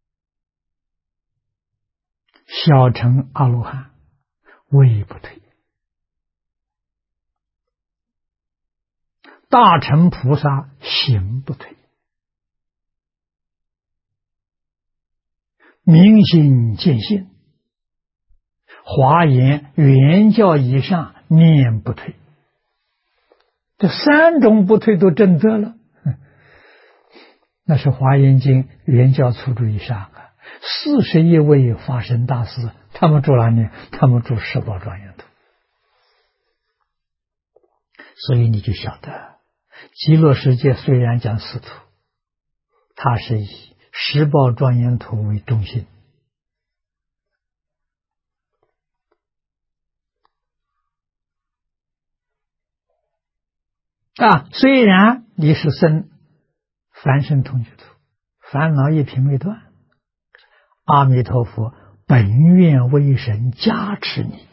小乘阿罗汉位不退，大乘菩萨行不退，明心见性，华严原教以上念不退。这三种不退都证得了，那是华严经原教初住以上41位法身大师，他们住哪里？他们住十宝庄严土。所以你就晓得，极乐世界虽然讲四土，它是以十宝庄严土为中心。 虽然你是生凡圣同居土，烦恼一品未断，阿弥陀佛本愿威神加持你，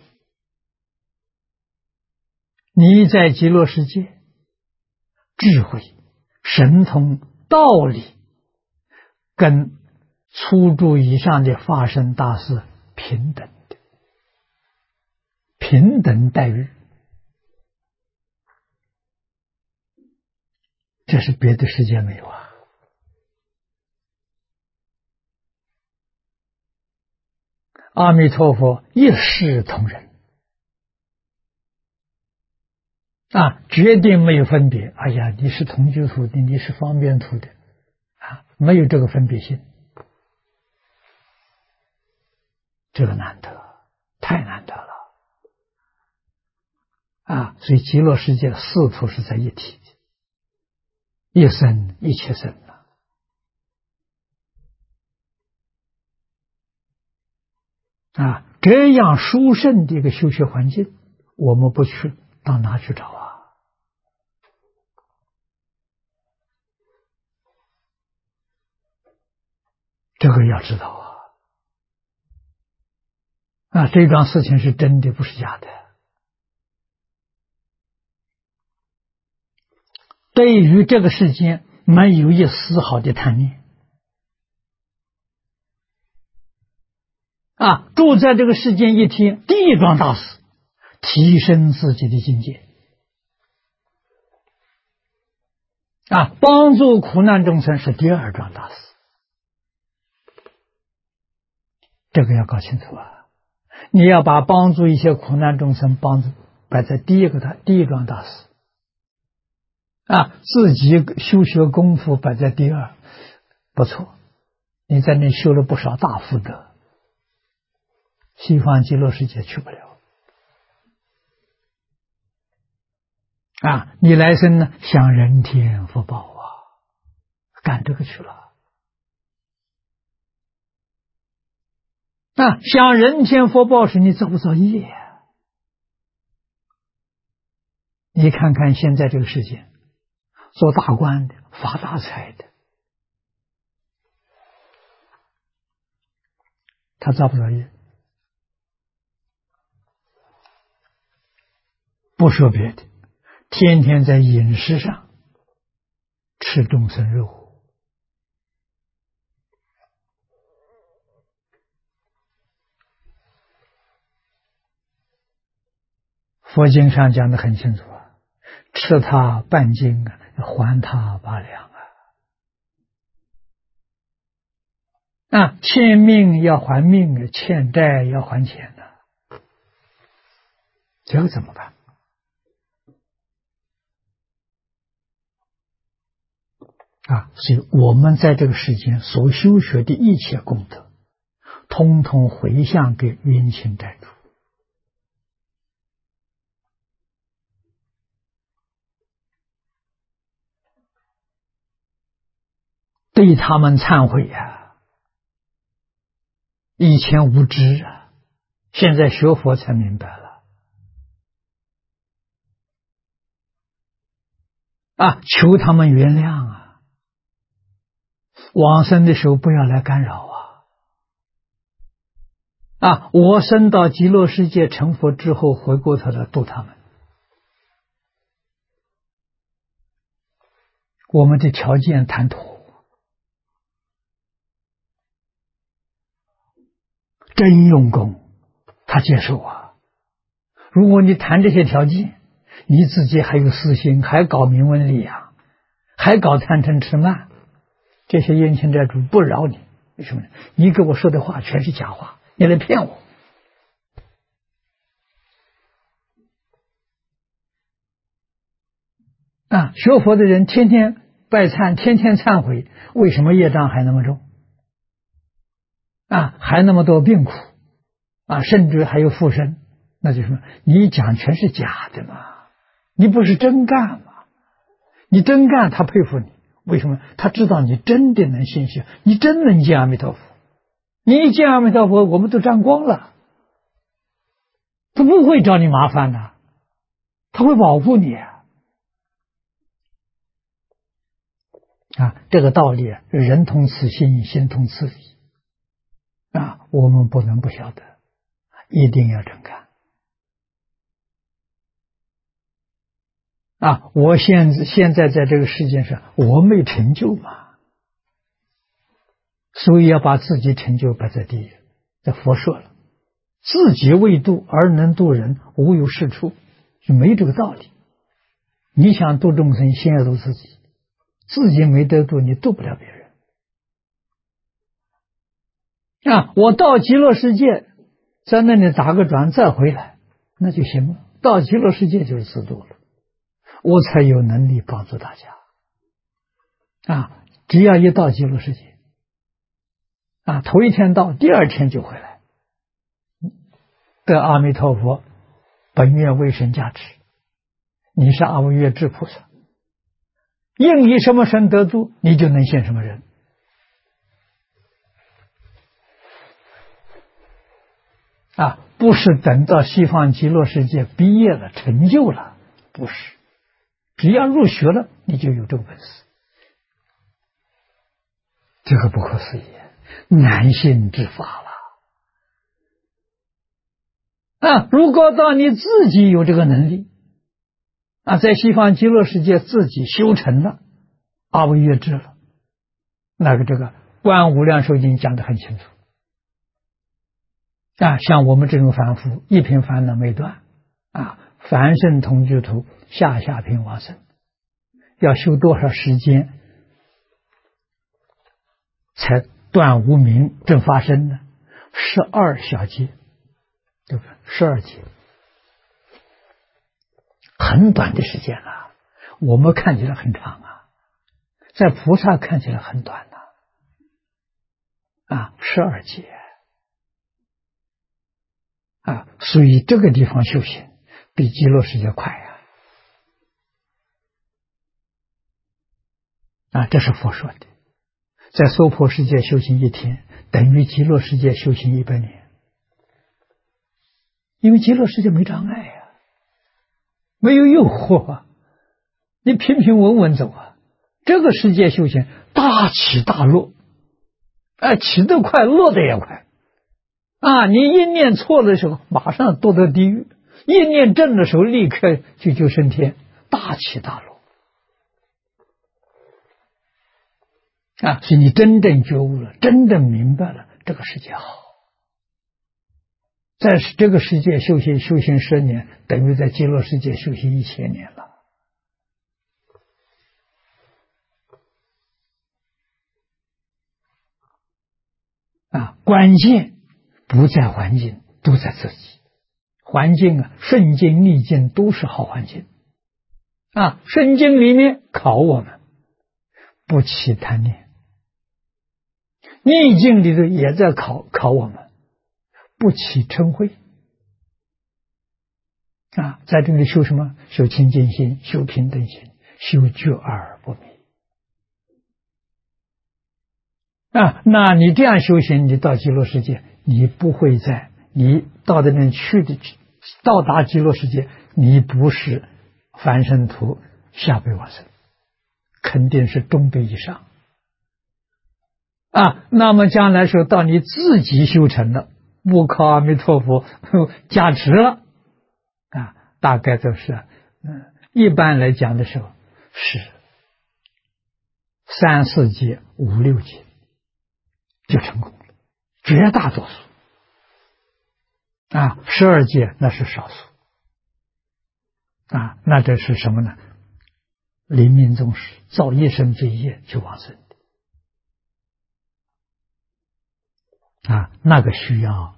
你在极乐世界智慧、神通、道理跟初住以上的法身大士平等的，平等待遇，这是别的世界没有啊。阿弥陀佛一视同仁决定没有分别。哎呀，你是同居土的，你是方便土的没有这个分别心，这个难得，太难得了所以极乐世界四土是在一体的，一生一切生这样殊胜的一个修学环境，我们不去，到哪去找这个要知道这桩事情是真的，不是假的。对于这个世间没有一丝毫的贪念住在这个世间一天，第一桩大事，提升自己的境界帮助苦难众生是第二桩大事，这个要搞清楚你要把帮助一些苦难众生摆在第一桩大事自己修学功夫摆在第二，不错，你在那修了不少大福德，西方极乐世界去不了你来生呢享人天福报干这个去了享人天福报时你造不造业你看看现在这个世界，做大官的发大财的，他造不造业？不说别的，天天在饮食上吃众生肉。佛经上讲得很清楚吃他半斤还他8两欠命要还命欠债要还钱这个怎么办所以我们在这个世间所修学的一切功德，通通回向给冤亲债主，对他们忏悔以前无知现在学佛才明白了求他们原谅往生的时候不要来干扰我生到极乐世界成佛之后，回过头来度他们。我们的条件谈妥，真用功，他接受如果你谈这些条件，你自己还有私心，还搞名闻利养，还搞贪嗔痴慢，这些冤亲债主不饶你。为什么呢？你给我说的话全是假话，你来骗我。学佛的人天天拜忏，天天忏悔，为什么业障还那么重？还那么多病苦甚至还有附身，那就是什么？你讲全是假的嘛，你不是真干嘛？你真干，他佩服你，为什么？他知道你真的能信息，你真能见阿弥陀佛。你一见阿弥陀佛，我们都沾光了，他不会找你麻烦的，他会保护你这个道理人同此心，心同此理我们不能不晓得，一定要真干我现在在这个世界上，我没成就嘛，所以要把自己成就摆在第一。这佛说了，自己未度而能度人，无有是处，就没这个道理。你想度众生，先要度自己，自己没得度，你度不了别人我到极乐世界，在那里打个转再回来，那就行了。到极乐世界就是自度了，我才有能力帮助大家只要一到极乐世界头一天到，第二天就回来，得阿弥陀佛本愿威神加持，你是阿惟越致菩萨，应以什么身得度，你就能现什么人不是等到西方极乐世界毕业了成就了，不是，只要入学了，你就有这个本事。这个不可思议，难信之法了如果到你自己有这个能力在西方极乐世界自己修成了阿惟越致了，那个这个观无量寿经讲得很清楚像我们这种凡夫，一品烦恼没断凡圣同居土，下品往生，要修多少时间才断无明正发生呢？12小劫，对不对？12劫，很短的时间我们看起来很长在菩萨看起来很短12劫所以这个地方修行比极乐世界快这是佛说的。在娑婆世界修行一天，等于极乐世界修行100年，因为极乐世界没障碍没有诱惑你平平稳稳走这个世界修行大起大落起得快，落得也快你一念错的时候马上堕到地狱，一念正的时候立刻就升天，大起大落所以你真正觉悟了，真正明白了这个世界好，在这个世界修行10年，等于在极乐世界修行1000年了关键不在环境，都在自己。环境顺境逆境都是好环境顺境里面考我们不起贪念，逆境里头也在考我们不起嗔恚在这里修什么？修清净心，修平等心，修觉而不迷那你这样修行，你到极乐世界，你不会你到那边到达极乐世界，你不是凡圣土下辈往生，肯定是中辈以上那么将来说到你自己修成了，不靠阿弥陀佛加持了大概都是一般来讲的时候是3、4劫、5、6劫就成功了，绝大多数12劫那是少数那这是什么呢？临命终时造一生罪业就往生那个需要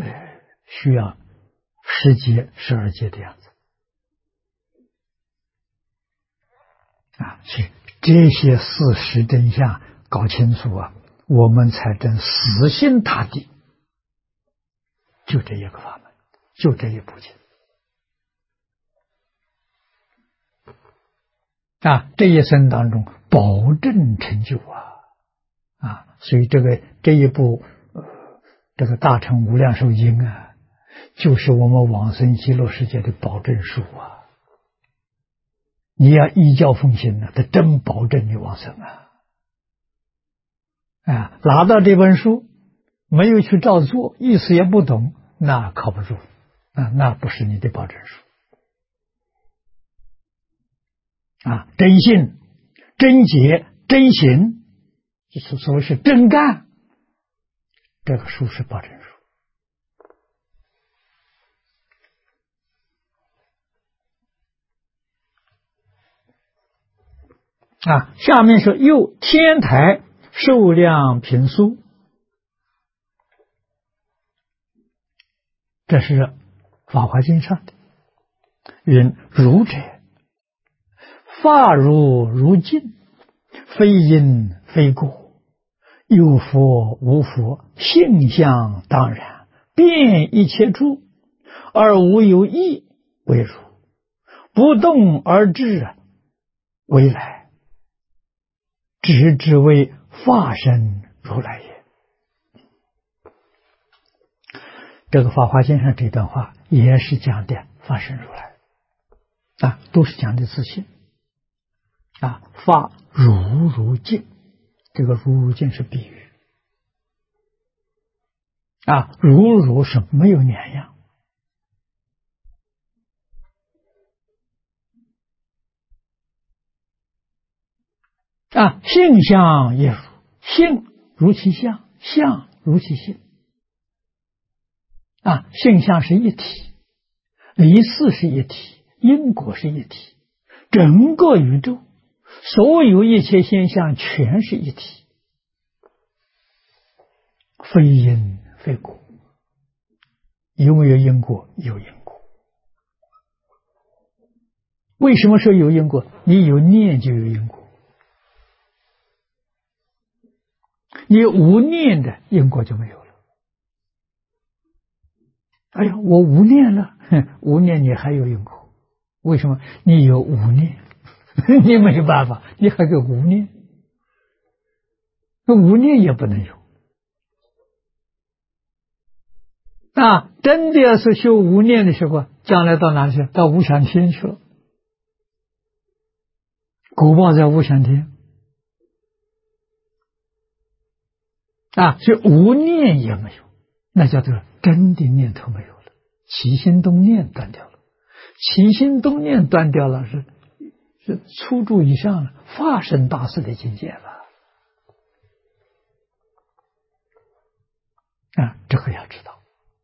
10劫、12劫的样子是这些事实真相搞清楚我们才真死心塌地，就这一个法门，就这一部经这一生当中保证成就所以这一部这个大乘无量寿经就是我们往生极乐世界的保证书你要依教奉行它真保证你往生拿到这本书没有去照做，意思也不懂，那靠不住，那不是你的保证书。真信、真解、真行，就是所谓是真干，这个书是保证书。下面说又天台受量品书，这是《法华经》上的。云儒者，法如镜，非因非果，有佛无佛，性相当然，遍一切处，而无有义为如，不动而至为来，只为法身如来也。这个《法华经》上这段话也是讲的法身如来，都是讲的自信。法如镜，这个如镜是比喻。如是没有两样。性相也如，性如其相，相如其性。性相是一体，离事是一体，因果是一体，整个宇宙所有一切现象全是一体，非因非果。有没有因果？有因果。为什么说有因果？你有念就有因果，你无念的因果就没有了。我无念了，无念你还有因果。为什么？你有无念，你没办法，你还有无念，无念也不能有。真的要是修无念的时候，将来到哪里去？到无想天去了，果报在无想天。所以无念也没有，那叫做真的念头没有了，起心动念断掉了。起心动念断掉了，是初住以上了，法身大士的境界了。这个要知道。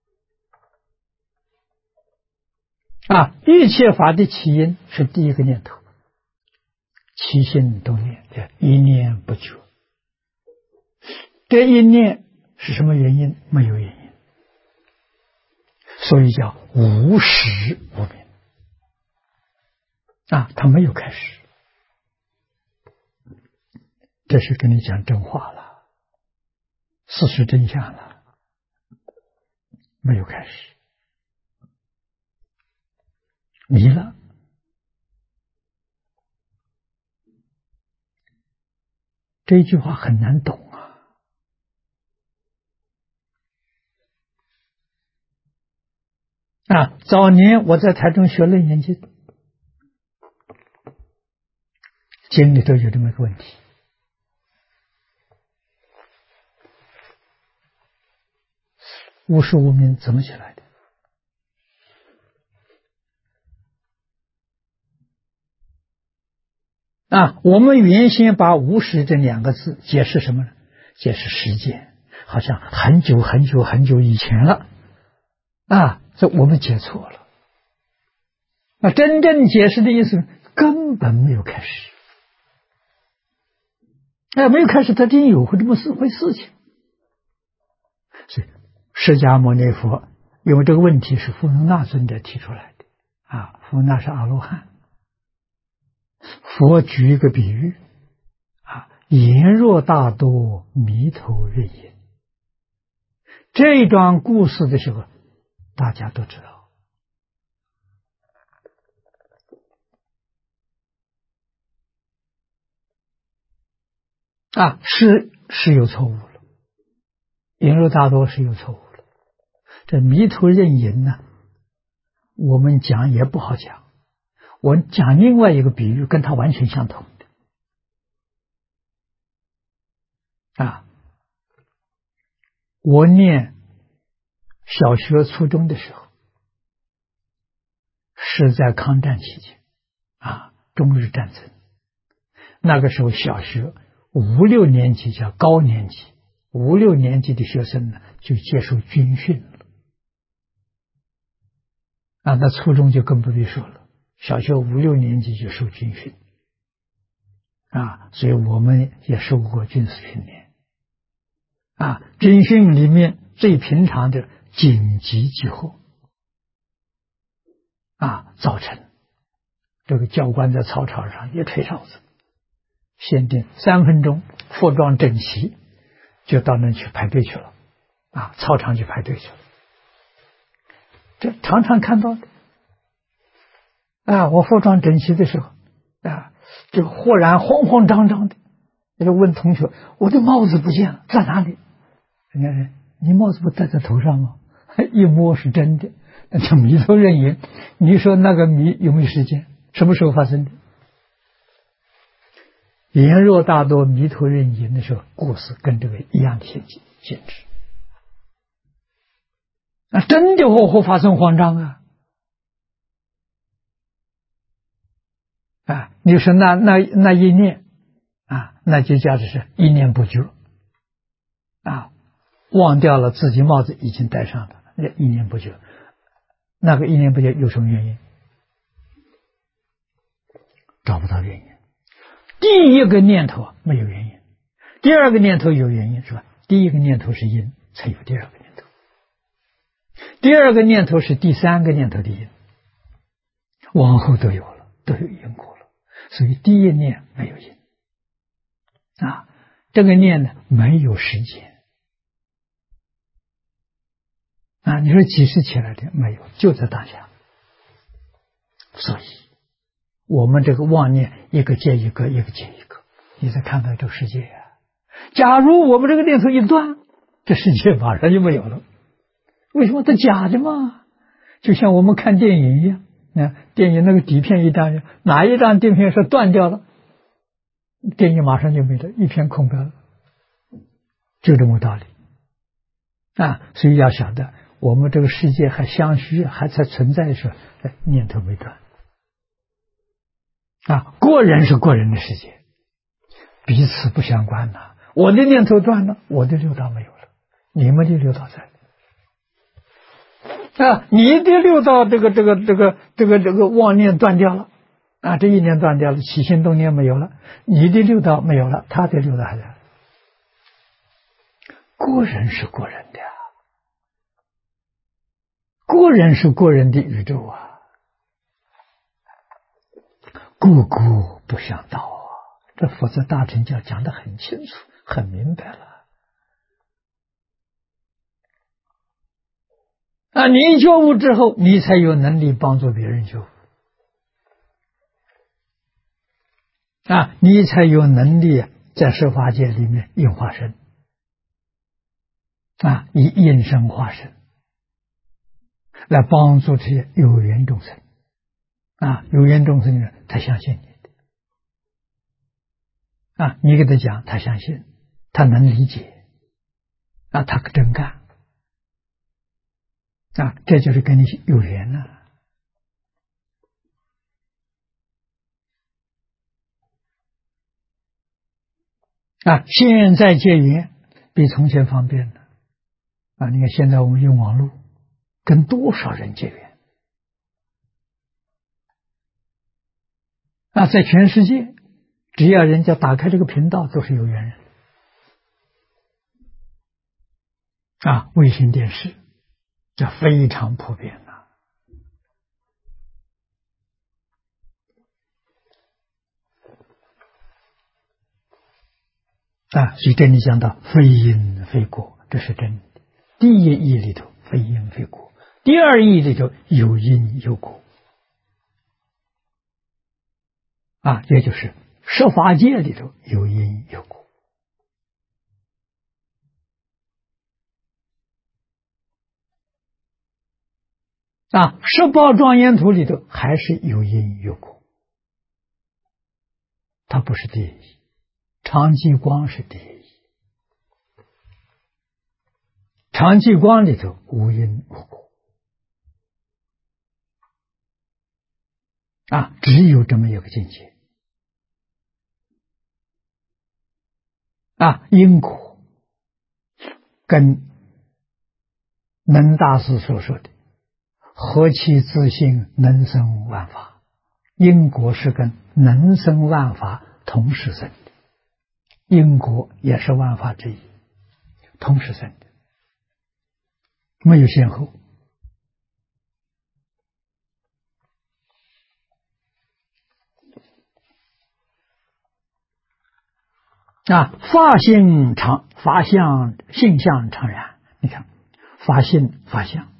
一切法的起因是第一个念头，起心动念，一念不绝。这一念是什么原因？没有原因，所以叫无始无明。它没有开始，这是跟你讲真话了，事实真相了，没有开始，迷了。这句话很难懂早年我在台中学楞严经，经里头有这么一个问题：无始无明怎么起来的？我们原先把无始这两个字解释什么呢？解释时间，好像很久很久很久以前了。这我们解错了。真正解释的意思根本没有开始。没有开始，它真有这么回事情。所以释迦牟尼佛因为这个问题是富能那尊者提出来的富能那是阿罗汉。佛举一个比喻言若大多，迷头日也。这一段故事的时候大家都知道是有错误了，言若大多是有错误了。这迷途认淫呢，我们讲也不好讲，我讲另外一个比喻跟它完全相同的我念小学、初中的时候，是在抗战期间中日战争。那个时候小学5、6年级叫高年级，5、6年级的学生呢就接受军训了。那初中就更不必说了，小学5、6年级就受军训。所以我们也受过军事训练。军训里面最平常的紧急集合。早晨这个教官在操场上一吹哨子，限定3分钟，服装整齐，就到那去排队去了。操场去排队去了。这常常看到的。我服装整齐的时候，就忽然慌慌张张的，就问同学：“我的帽子不见了，在哪里？”人家说：“你帽子不戴在头上吗？”一摸是真的，那叫迷头认影。你说那个迷有没有时间？什么时候发生的？言若大多迷头认影的时候，故事跟这个一样的性质。真的会发生慌张你说那一念那就叫的是一念不觉忘掉了自己帽子已经戴上了，一念不觉。那个一念不觉有什么原因？找不到原因。第一个念头没有原因，第二个念头有原因，是吧？第一个念头是因，才有第二个念头。第二个念头是第三个念头的因，往后都有了，都有因果了。所以第一念没有因这个念呢没有时间你说几时起来的？没有，就在当下。所以我们这个妄念一个接一个，一个接一个，你才看到这个世界假如我们这个念头一断，这世界马上就没有了。为什么？它假的嘛，就像我们看电影一样。电影那个底片一张，哪一张底片是断掉了，电影马上就没了，一片空白了，就这么道理所以要晓得，我们这个世界还相续，还在存在的时候，念头没断过人是过人的世界，彼此不相关我的念头断了，我的六道没有了，你们的六道在你的六道这个妄念断掉了这一念断掉了，起心动念没有了，你的六道没有了，他的六道还在。过人是过人的过人是过人的宇宙个个不相道这佛在大乘教讲得很清楚，很明白了你觉悟之后，你才有能力帮助别人觉悟你才有能力在十法界里面应化身以应身化身来帮助这些有缘众生有缘众生呢，他相信你的你给他讲，他相信，他能理解他真干这就是跟你有缘现在结缘比从前方便了你看现在我们用网络跟多少人结缘在全世界只要人家打开这个频道都是有缘人卫星电视这非常普遍所以这里讲到非因非果，这是真的。第一义里头非因非果，第二义里头有因有果也就是十法界里头有因有果十宝庄严图里头还是有因有果，它不是第一义，常寂光是第一义常寂光里头无因无果啊，只有这么一个境界啊，因果跟能大师所说的何其自性能生万法，因果是跟能生万法同时生的，因果也是万法之一，同时生的，没有先后啊。法相性相常然，你看法性法相，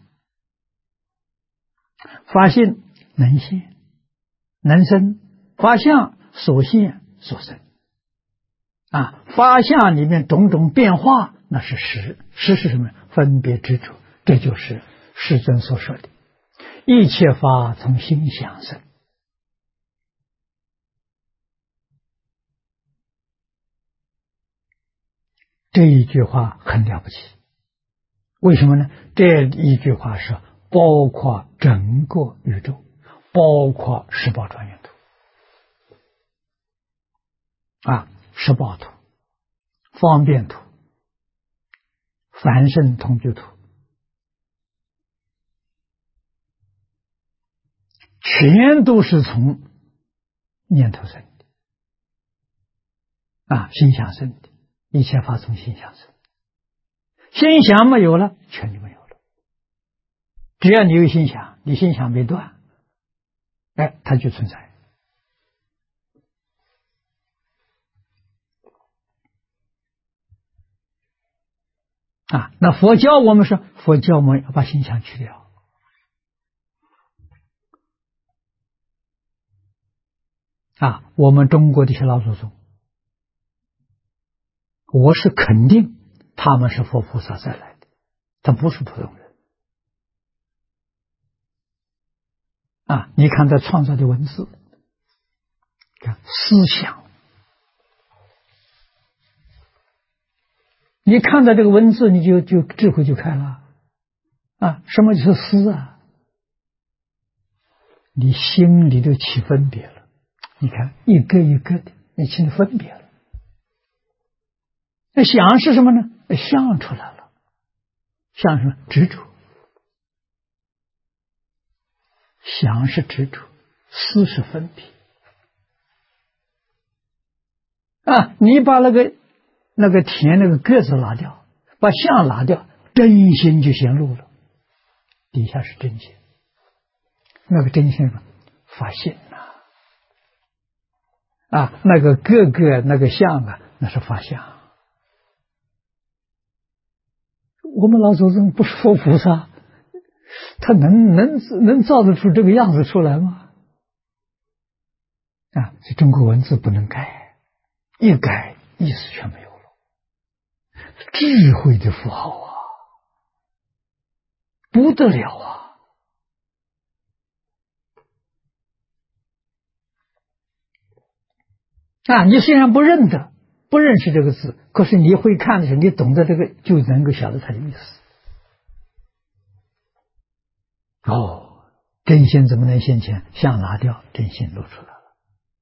法性能现能生，法相所现所生啊。法相里面种种变化，那是识，识是什么？分别执着，这就是世尊所说的一切法从心想生。这一句话很了不起，为什么呢？这一句话是包括整个宇宙，包括十报庄严图啊，十报图、方便图、凡圣同居图，全都是从念头生的啊，心想生的，一切法从心想生，心想没有了，全就没有了。只要你有心想，你心想没断，哎，它就存在啊。那佛教我们说，佛教我们要把心想去掉啊。我们中国的一些老祖宗，我是肯定他们是佛菩萨再来的，他不是普通人啊。你看他创造的文字，看思想，你看到这个文字，你就智慧就开了啊。什么就是思啊？你心里头起分别了，你看一个一个的，你起分别了。那想是什么呢？想出来了，想什么？执着。想是执着，思是分别啊。你把那个田那个格子拿掉，把相拿掉，真心就显露了。底下是真心，那个真心发现啊，那个格格那个相啊，那是法相。我们老祖宗不是佛菩萨，他能造得出这个样子出来吗？啊，这中国文字不能改，一改意思全没有了。智慧的符号啊，不得了啊！你虽然不认识这个字，可是你会看的时候，你懂得这个，就能够晓得它的意思。哦，真心怎么能现前？相拿掉，真心露出来了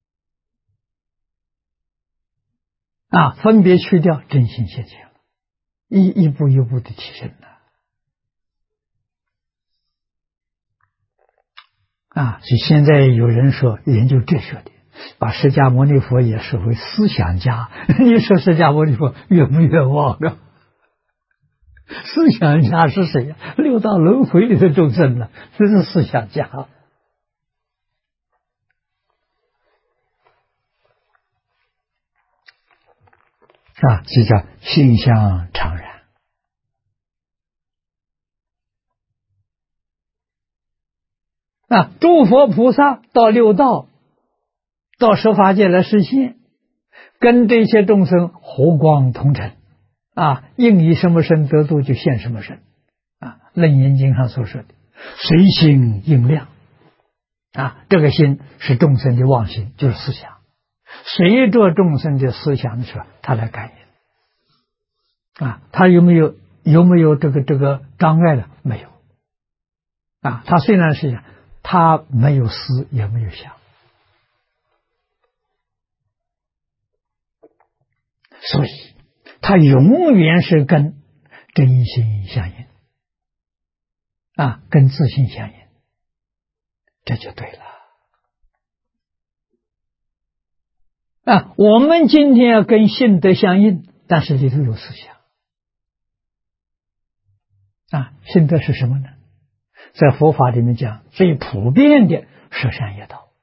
啊！分别去掉，真心现前了，一步一步的提升了啊！所以现在有人说研究哲学的，把释迦牟尼佛也视为思想家，你说释迦牟尼佛冤不冤枉啊？思想家是谁呀？六道轮回里的众生了，这是思想家啊。这叫性相常然啊。诸佛菩萨到六道，到十法界来实现，跟这些众生和光同尘啊，应以什么身得度就现什么身啊。楞严经上所说的随心应量啊，这个心是众生的妄心，就是思想，随着众生的思想的时候，他来感应啊。他有没有有没有这个障碍的？没有。啊，他虽然是想，他没有思也没有想，所以他永远是跟真心相应，啊，跟自信相应，这就对了。啊，我们今天要跟性德相应，但是里头有思想。啊，性德是什么呢？在佛法里面讲，最普遍的十善业道。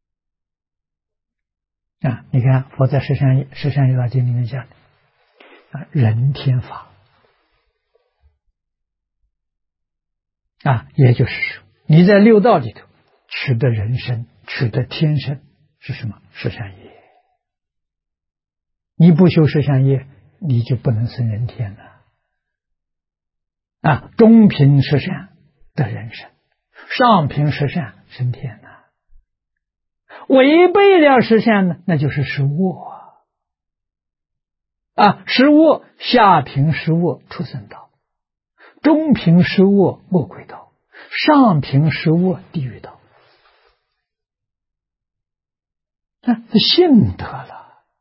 啊，你看佛在十善业道经里面讲，啊，人天法。啊，也就是说，你在六道里头取得人身，取得天身是什么？十善业。你不修十善业，你就不能生人天了。啊，中品十善得人身，上品十善升天了。违背了十善呢，那就是十恶啊！十恶，下品十恶畜生道，中品十恶恶鬼道，上品十恶地狱道。那信德了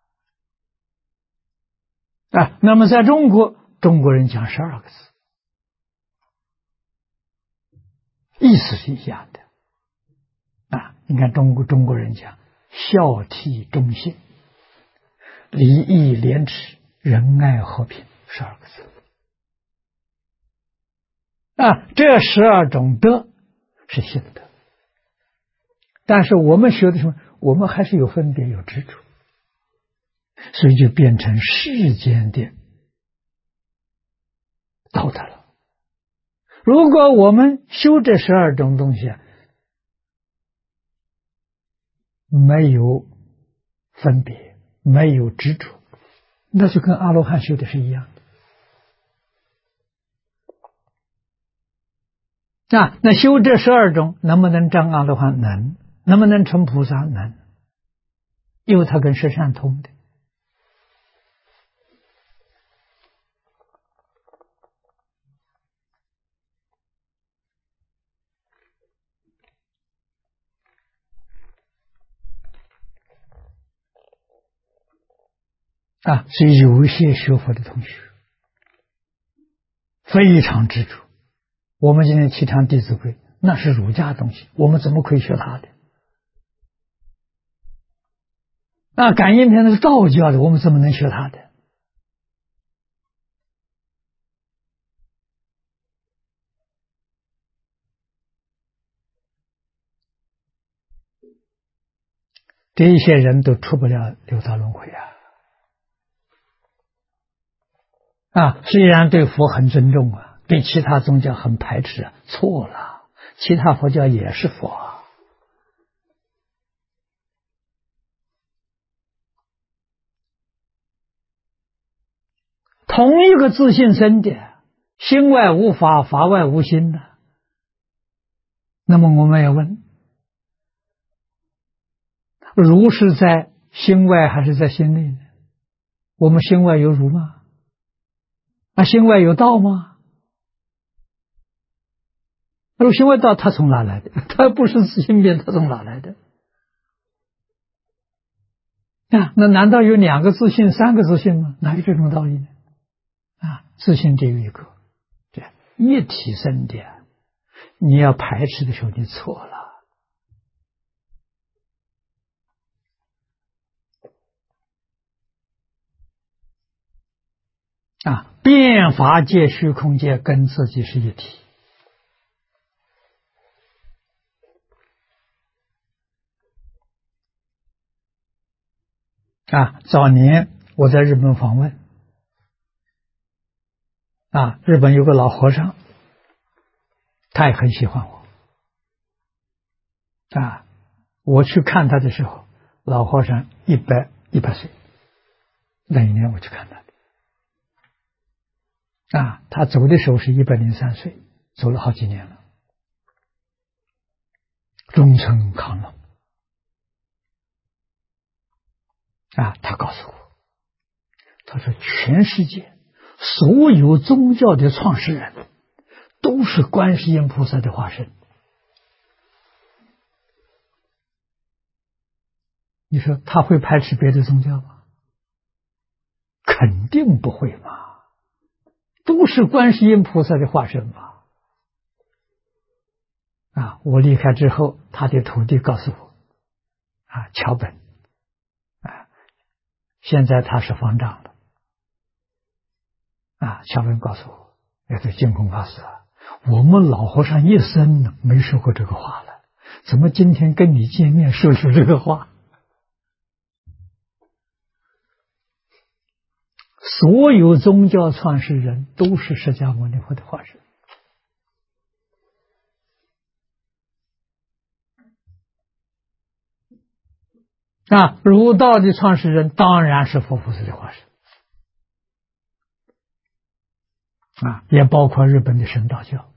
啊！那么在中国，中国人讲12个字，意思是一样的啊！你看中国人讲孝悌忠信、礼义廉耻、仁爱和平，12个字啊！这12种德是信德，但是我们学的什么？我们还是有分别有执着，所以就变成世间的道德了。如果我们修这12种东西啊，没有分别，没有执着，那就跟阿罗汉修的是一样的。啊，那修这12种能不能证阿罗汉？能。能不能成菩萨？能。因为它跟十善通的。啊，所以有一些学佛的同学非常执着。我们今天提倡《弟子规》，那是儒家的东西，我们怎么可以学他的？那感应篇那是道教的，我们怎么能学他的？这一些人都出不了六道轮回啊！啊，虽然对佛很尊重啊，对其他宗教很排斥啊，错了，其他佛教也是佛啊。同一个自信生的，心外无法，法外无心的。那么我们要问，儒是在心外还是在心内呢？我们心外有儒吗？啊，心外有道吗？那么心外道他从哪来的？他不是自性变，他从哪来的？啊，那难道有2个自信、3个自信吗？哪有这种道理呢？啊，自信只有一个，这一体生的，你要排斥的时候，你错了。啊，变法界、虚空界跟自己是一体。啊，早年我在日本访问，啊，日本有个老和尚，他也很喜欢我。啊，我去看他的时候，老和尚100岁，那一年我去看他的。啊，他走的时候是103岁，走了好几年了，终身康乐。啊，他告诉我，他说全世界所有宗教的创始人都是观世音菩萨的化身。你说他会排斥别的宗教吗？肯定不会嘛，都是观世音菩萨的化身嘛。我离开之后，他的徒弟告诉我，桥本，现在他是方丈了。桥本告诉我，这净空法师我们老和尚一生没说过这个话了，怎么今天跟你见面说出这个话？所有宗教创始人都是释迦牟尼佛的化身。儒道的创始人当然是佛菩萨的化身。也包括日本的神道教。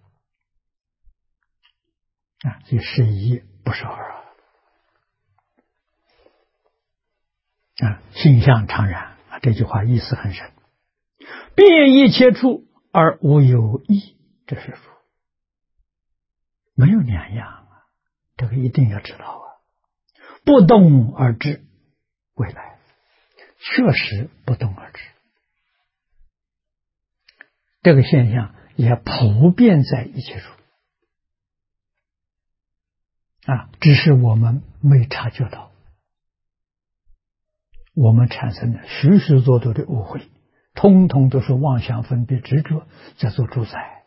这是一不是二性相常然这句话意思很深。遍一切处而无有异，这是说没有两样这个一定要知道不动而知，未来确实不动而知。这个现象也普遍在一切处只是我们没察觉到，我们产生的许许多多的误会，通通都是妄想分别执着在做主宰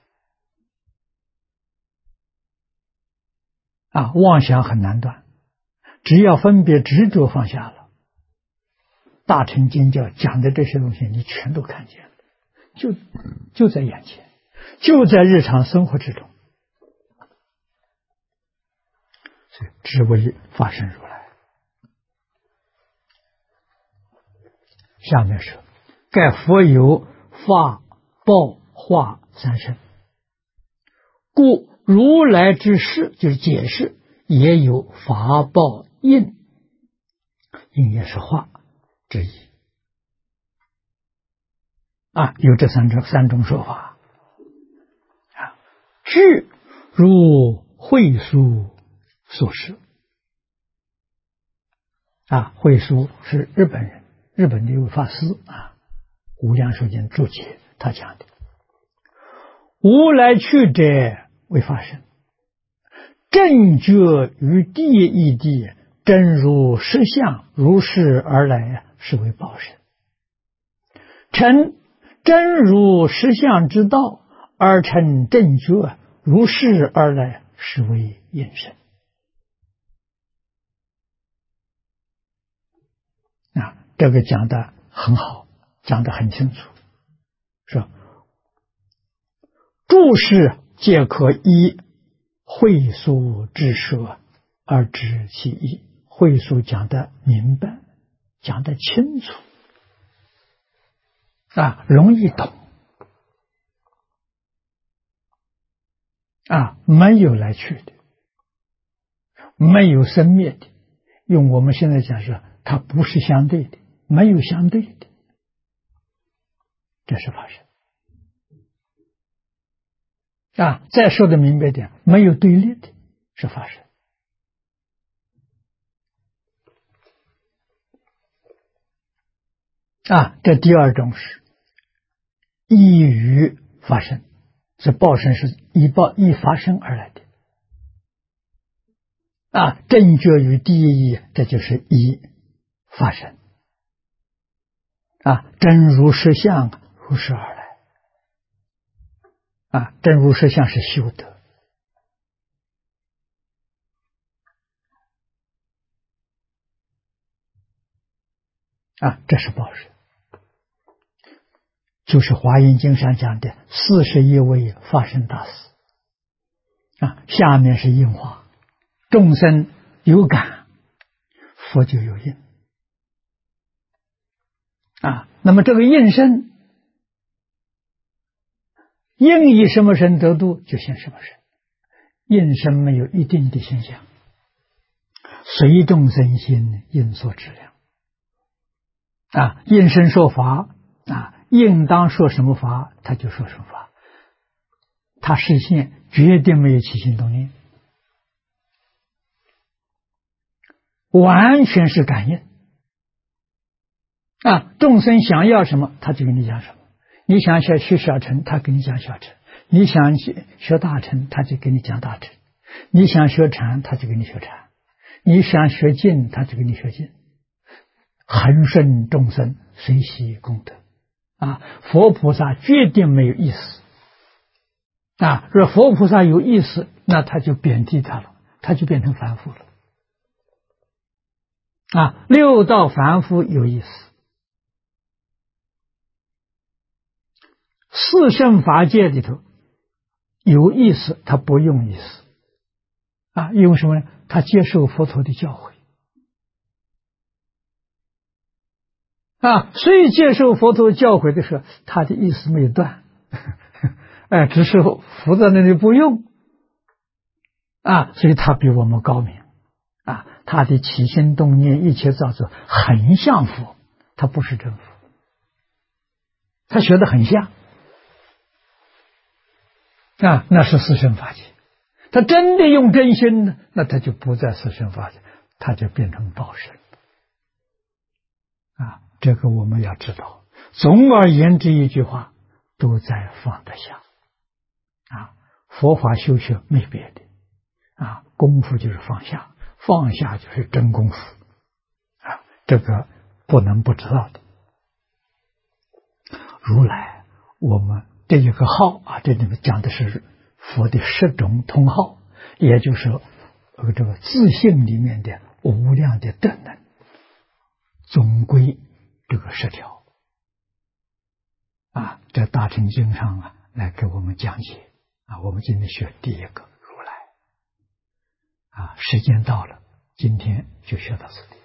妄想很难断，只要分别执着放下了，大乘经教讲的这些东西你全都看见了，就在眼前，就在日常生活之中。所以只为法身如来。下面说，盖佛有法报化三身，故如来之事就是解释也有法报应，应也是化之一有这三种说法智如慧疏所示慧疏是日本人，日本的一位法师无量寿经注解他讲的，无来去者为法身，正觉于第一地，真如实相如是而来是为报身，成真如实相之道而成正觉如是而来是为应身这个讲得很好，讲得很清楚，说诸事皆可依慧疏之说而知其意，慧疏讲得明白，讲得清楚容易懂没有来去的，没有生灭的，用我们现在讲说它不是相对的，没有相对的，这是法身再说的明白点，没有对立的，是法身这第二种是依于法身，这报身是依法身而来的正觉于第一义，这就是依法身真如实相如是而来真如实相是修德这是报身，就是华严经上讲的41位法身大士下面是应化，众生有感，佛就有应那么这个应身，应以什么身得度就现什么身，应身没有一定的现象，随众生心应所质量应身说法应当说什么法，他就说什么法。他示现绝对没有起心动念，完全是感应。众生想要什么，他就跟你讲什么。你想学小乘，他跟你讲小乘；你想学大乘，他就跟你讲大乘；你想学禅，他就跟你学禅；你想学静，他就跟你学静。恒顺众生，随喜功德。佛菩萨决定没有意思。若佛菩萨有意思，那他就贬低他了，他就变成凡夫了。六道凡夫有意思，四圣法界里头有意思，他不用意思。因为什么呢？他接受佛陀的教诲。所以接受佛陀教诲的时候，他的意思没有断，只是浮在那里不用。所以他比我们高明。他的起心动念一切造作很像佛，他不是真佛，他学得很像。那是四圣法界。他真的用真心呢，那他就不在四圣法界，他就变成报身。这个我们要知道。总而言之一句话，都在放得下。佛法修学没别的。功夫就是放下，放下就是真功夫。这个不能不知道的。如来，我们这一个号这里面讲的是佛的10种通号，也就是这个自性里面的无量的德能，总归这个10条。这大乘经上来给我们讲解。我们今天学第一个如来。时间到了，今天就学到这里。